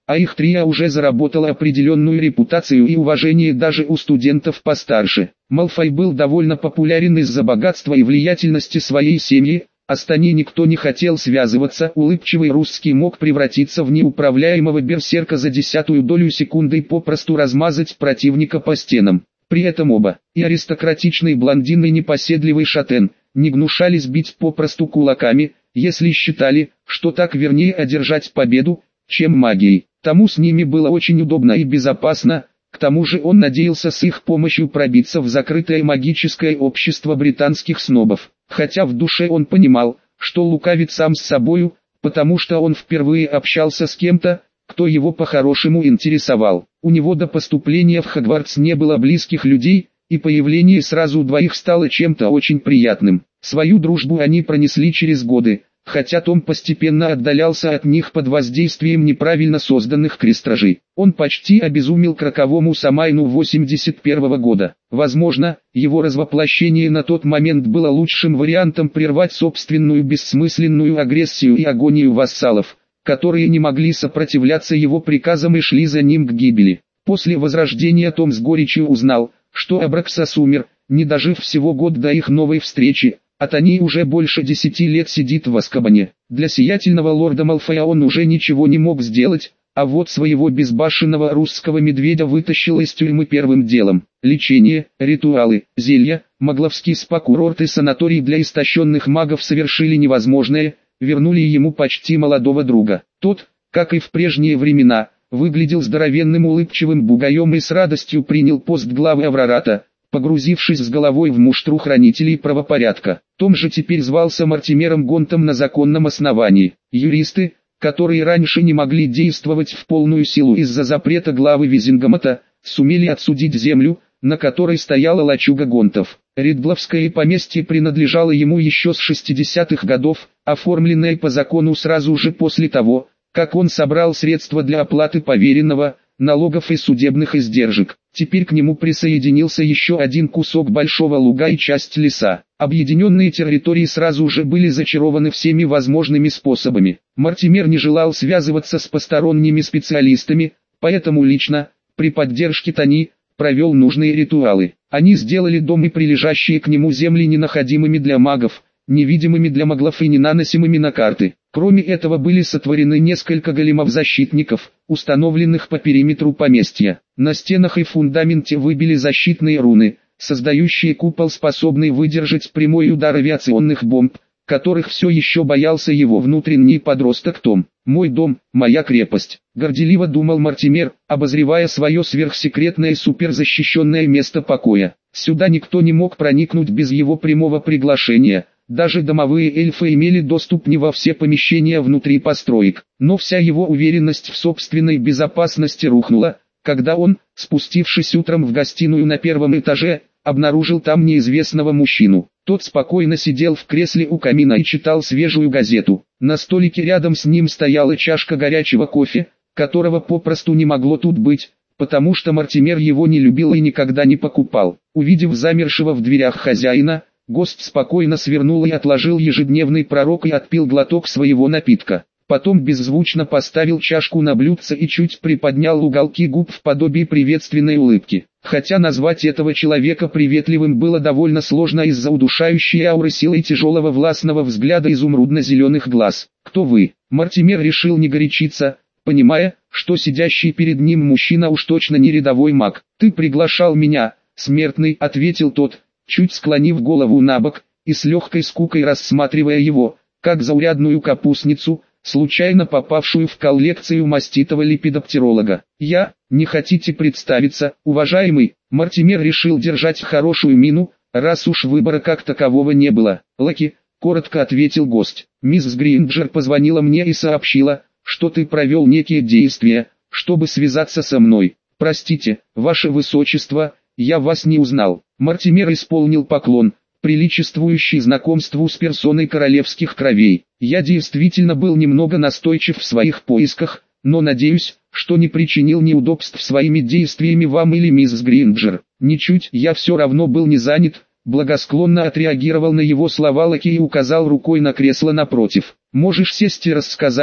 а их трио уже заработало определенную репутацию и уважение даже у студентов постарше. Малфой был довольно популярен из-за богатства и влиятельности своей семьи, а с Тони никто не хотел связываться. Улыбчивый русский мог превратиться в неуправляемого берсерка за 1/10 долю секунды и попросту размазать противника по стенам. При этом оба, и аристократичный блондин и непоседливый шатен, не гнушались бить попросту кулаками, если считали, что так вернее одержать победу, чем магией. Тому с ними было очень удобно и безопасно, к тому же он надеялся с их помощью пробиться в закрытое магическое общество британских снобов. Хотя в душе он понимал, что лукавит сам с собою, потому что он впервые общался с кем-то, кто его по-хорошему интересовал. У него до поступления в Хогвартс не было близких людей, и появление сразу двоих стало чем-то очень приятным. Свою дружбу они пронесли через годы, хотя Том постепенно отдалялся от них под воздействием неправильно созданных крестражей. Он почти обезумел к роковому Самайну 81-го года. Возможно, его развоплощение на тот момент было лучшим вариантом прервать собственную бессмысленную агрессию и агонию вассалов, которые не могли сопротивляться его приказам и шли за ним к гибели. После возрождения Том с горечью узнал, что Абраксас умер, не дожив всего год до их новой встречи, а Тони уже больше 10 лет сидит в Азкабане. Для сиятельного лорда Малфоя он уже ничего не мог сделать, а вот своего безбашенного русского медведя вытащил из тюрьмы первым делом. Лечение, ритуалы, зелья, магловский спа-курорт и санаторий для истощенных магов совершили невозможное, вернули ему почти молодого друга. Тот, как и в прежние времена, выглядел здоровенным улыбчивым бугаем и с радостью принял пост главы Аврората, погрузившись с головой в муштру хранителей правопорядка. Том же теперь звался Мортимером Гонтом на законном основании. Юристы, которые раньше не могли действовать в полную силу из-за запрета главы Визингамата, сумели отсудить землю, на которой стояла лачуга Гонтов. Редгловское поместье принадлежало ему еще с 60-х годов, оформленное по закону сразу же после того, как он собрал средства для оплаты поверенного, налогов и судебных издержек. Теперь к нему присоединился еще один кусок большого луга и часть леса. Объединенные территории сразу же были зачарованы всеми возможными способами. Мортимер не желал связываться с посторонними специалистами, поэтому лично, при поддержке Тони, провел нужные ритуалы. Они сделали дом и прилежащие к нему земли ненаходимыми для магов, невидимыми для маглов и ненаносимыми на карты. Кроме этого были сотворены несколько големов-защитников, установленных по периметру поместья. На стенах и фундаменте выбили защитные руны, создающие купол, способный выдержать прямой удар авиационных бомб, которых все еще боялся его внутренний подросток Том. «Мой дом, моя крепость», — горделиво думал Мортимер, обозревая свое сверхсекретное и суперзащищенное место покоя. Сюда никто не мог проникнуть без его прямого приглашения. Даже домовые эльфы имели доступ не во все помещения внутри построек. Но вся его уверенность в собственной безопасности рухнула, когда он, спустившись утром в гостиную на первом этаже, обнаружил там неизвестного мужчину. Тот спокойно сидел в кресле у камина и читал свежую газету. На столике рядом с ним стояла чашка горячего кофе, которого попросту не могло тут быть, потому что Мортимер его не любил и никогда не покупал. Увидев замершего в дверях хозяина, гость спокойно свернул и отложил ежедневный пророк и отпил глоток своего напитка. Потом беззвучно поставил чашку на блюдце и чуть приподнял уголки губ в подобии приветственной улыбки. Хотя назвать этого человека приветливым было довольно сложно из-за удушающей ауры силы и тяжелого властного взгляда изумрудно-зеленых глаз. «Кто вы?» Мортимер решил не горячиться, понимая, что сидящий перед ним мужчина уж точно не рядовой маг. «Ты приглашал меня, смертный», — ответил тот, чуть склонив голову набок, и с легкой скукой рассматривая его, как заурядную капустницу, случайно попавшую в коллекцию маститого лепидоптеролога. Не хотите представиться, уважаемый?» Мортимер решил держать хорошую мину, раз уж выбора как такового не было. «Лаки», — коротко ответил гость. «Мисс Гринджер позвонила мне и сообщила, что ты провел некие действия, чтобы связаться со мной. Простите, ваше высочество, я вас не узнал». Мортимер исполнил поклон, приличествующий знакомству с персоной королевских кровей. «Я действительно был немного настойчив в своих поисках, но надеюсь, что не причинил неудобств своими действиями вам или мисс Гринджер». «Ничуть, я все равно был не занят», — благосклонно отреагировал на его слова Лаки и указал рукой на кресло напротив. «Можешь сесть и рассказать,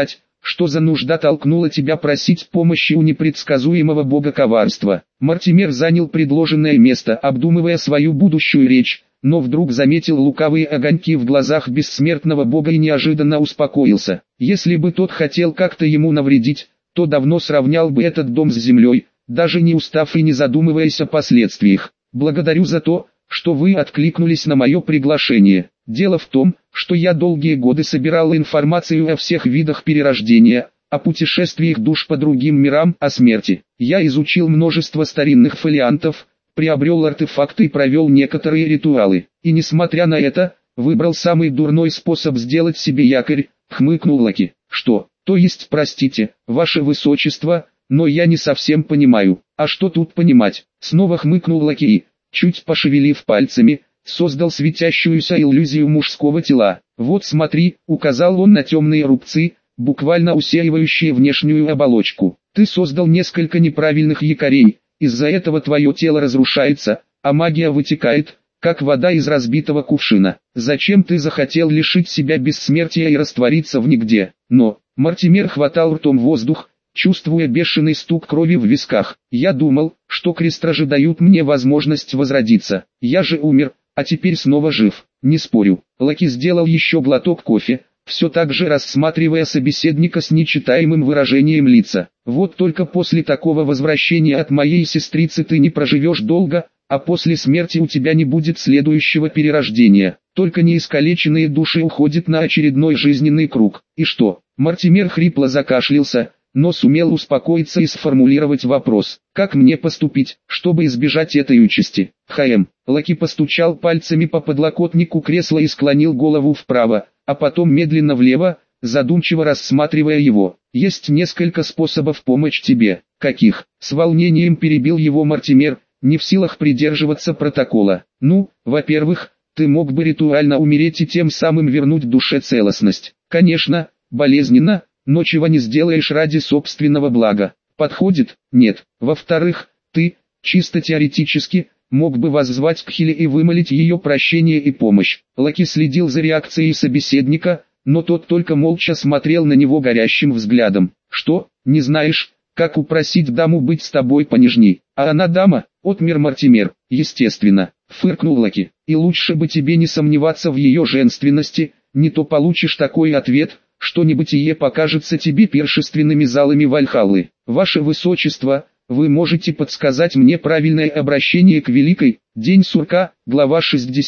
что за нужда толкнула тебя просить помощи у непредсказуемого бога коварства? Мортимер занял предложенное место, обдумывая свою будущую речь, но вдруг заметил лукавые огоньки в глазах бессмертного бога и неожиданно успокоился. Если бы тот хотел как-то ему навредить, то давно сравнял бы этот дом с землей, даже не устав и не задумываясь о последствиях. Благодарю за то, что вы откликнулись на мое приглашение. Дело в том, что я долгие годы собирал информацию о всех видах перерождения, о путешествиях душ по другим мирам, о смерти. Я изучил множество старинных фолиантов, приобрел артефакты и провел некоторые ритуалы. И несмотря на это, выбрал самый дурной способ сделать себе якорь, хмыкнул Лаки. Что, то есть, простите, ваше высочество, но я не совсем понимаю. А что тут понимать? Снова хмыкнул Лаки, чуть пошевелив пальцами, создал светящуюся иллюзию мужского тела. Вот смотри, указал он на темные рубцы, буквально усеивающие внешнюю оболочку. Ты создал несколько неправильных якорей, из-за этого твое тело разрушается, а магия вытекает, как вода из разбитого кувшина. Зачем ты захотел лишить себя бессмертия и раствориться в нигде? Но, Мортимер хватал ртом воздух, чувствуя бешеный стук крови в висках. Я думал, что крестражи дают мне возможность возродиться. Я же умер, а теперь снова жив. Не спорю. Лаки сделал еще глоток кофе, все так же рассматривая собеседника с нечитаемым выражением лица. Вот только после такого возвращения от моей сестрицы ты не проживешь долго, а после смерти у тебя не будет следующего перерождения. Только неискалеченные души уходят на очередной жизненный круг. И что? Мортимер хрипло закашлялся, но сумел успокоиться и сформулировать вопрос. Как мне поступить, чтобы избежать этой участи? Лаки постучал пальцами по подлокотнику кресла и склонил голову вправо, а потом медленно влево, задумчиво рассматривая его. Есть несколько способов помочь тебе. Каких? С волнением перебил его Мортимер, не в силах придерживаться протокола. Ну, во-первых, ты мог бы ритуально умереть и тем самым вернуть душе целостность. Конечно, болезненно, но чего не сделаешь ради собственного блага. Подходит? Нет. Во-вторых, ты, чисто теоретически, мог бы воззвать к Хиле и вымолить ее прощение и помощь. Лаки следил за реакцией собеседника, но тот только молча смотрел на него горящим взглядом. Что, не знаешь, как упросить даму быть с тобой понежней? А она дама? Отмер Мортимер. Естественно, фыркнул Лаки. И лучше бы тебе не сомневаться в ее женственности, не то получишь такой ответ, что небытие покажется тебе пиршественными залами Вальхаллы. Ваше Высочество, вы можете подсказать мне правильное обращение к Великой? День сурка, глава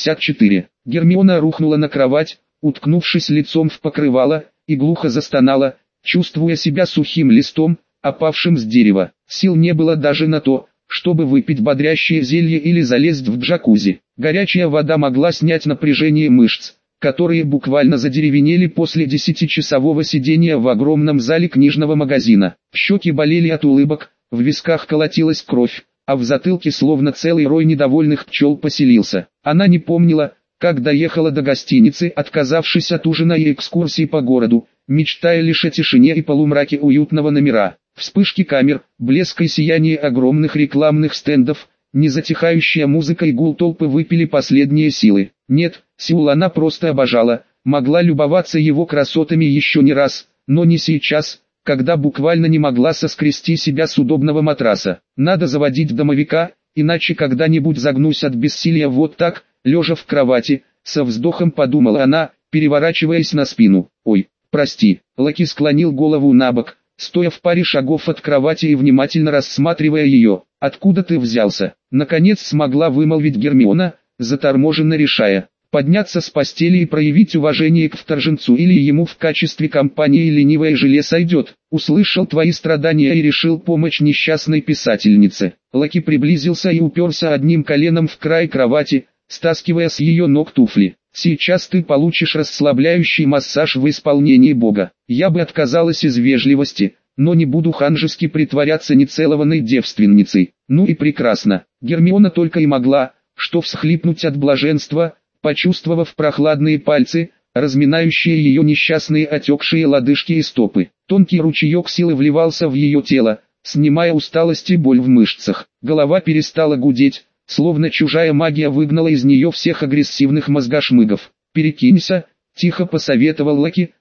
64. Гермиона рухнула на кровать, уткнувшись лицом в покрывало, и глухо застонала, чувствуя себя сухим листом, опавшим с дерева. Сил не было даже на то, чтобы выпить бодрящее зелье или залезть в джакузи. Горячая вода могла снять напряжение мышц, которые буквально задеревенели после 10-часового сидения в огромном зале книжного магазина. Щеки болели от улыбок, в висках колотилась кровь, а в затылке словно целый рой недовольных пчел поселился. Она не помнила, как доехала до гостиницы, отказавшись от ужина и экскурсии по городу, мечтая лишь о тишине и полумраке уютного номера. Вспышки камер, блеск и сияние огромных рекламных стендов, незатихающая музыка и гул толпы выпили последние силы. Нет, Сеул она просто обожала, могла любоваться его красотами еще не раз, но не сейчас, когда буквально не могла соскрести себя с удобного матраса. Надо заводить домовика, иначе когда-нибудь загнусь от бессилия вот так, лежа в кровати, со вздохом подумала она, переворачиваясь на спину. Ой, прости. Лаки склонил голову набок, стоя в паре шагов от кровати и внимательно рассматривая ее. «Откуда ты взялся?» Наконец смогла вымолвить Гермиона, заторможенно решая, подняться с постели и проявить уважение к вторженцу или ему в качестве компании ленивое желе сойдет. «Услышал твои страдания и решил помочь несчастной писательнице». Лаки приблизился и уперся одним коленом в край кровати, стаскивая с ее ног туфли. «Сейчас ты получишь расслабляющий массаж в исполнении Бога. Я бы отказалась из вежливости, но не буду ханжески притворяться нецелованной девственницей». Ну и прекрасно. Гермиона только и могла, что всхлипнуть от блаженства, почувствовав прохладные пальцы, разминающие ее несчастные отекшие лодыжки и стопы. Тонкий ручеек силы вливался в ее тело, снимая усталость и боль в мышцах. Голова перестала гудеть, словно чужая магия выгнала из нее всех агрессивных мозгошмыгов. «Перекинься», — тихо посоветовал Лаки,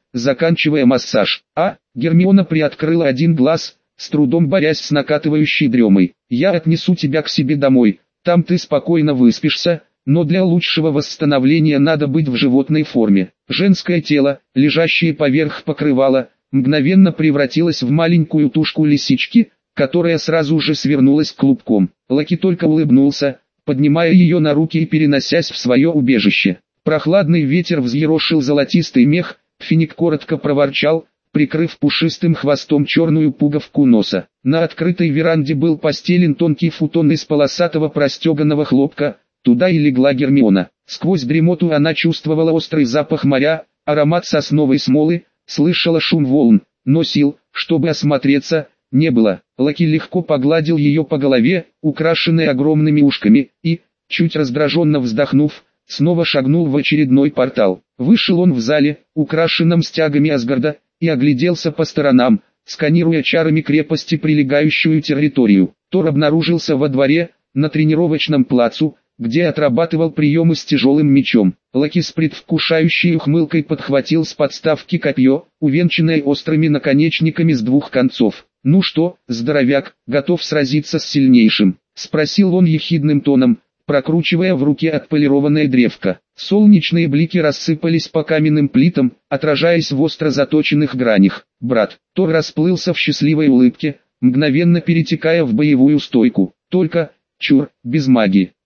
заканчивая массаж. Гермиона приоткрыла один глаз, с трудом борясь с накатывающей дремой. «Я отнесу тебя к себе домой, там ты спокойно выспишься, но для лучшего восстановления надо быть в животной форме». Женское тело, лежащее поверх покрывала, мгновенно превратилось в маленькую тушку лисички, которая сразу же свернулась клубком. Лаки только улыбнулся, поднимая ее на руки и переносясь в свое убежище. Прохладный ветер взъерошил золотистый мех, Финик коротко проворчал, прикрыв пушистым хвостом черную пуговку носа. На открытой веранде был постелен тонкий футон из полосатого простеганного хлопка, туда и легла Гермиона. Сквозь дремоту она чувствовала острый запах моря, аромат сосновой смолы, слышала шум волн, но сил, чтобы осмотреться, не было. Лаки легко погладил ее по голове, украшенной огромными ушками, и, чуть раздраженно вздохнув, снова шагнул в очередной портал. Вышел он в зале, украшенном стягами Асгарда, и огляделся по сторонам, сканируя чарами крепости прилегающую территорию. Тор обнаружился во дворе, на тренировочном плацу, где отрабатывал приемы с тяжелым мечом. Лаки с предвкушающей ухмылкой подхватил с подставки копье, увенчанное острыми наконечниками с двух концов. «Ну что, здоровяк, готов сразиться с сильнейшим?» — спросил он ехидным тоном, прокручивая в руке отполированное древко. Солнечные блики рассыпались по каменным плитам, отражаясь в остро заточенных гранях. «Брат», — Тор расплылся в счастливой улыбке, мгновенно перетекая в боевую стойку. «Только, чур, без магии».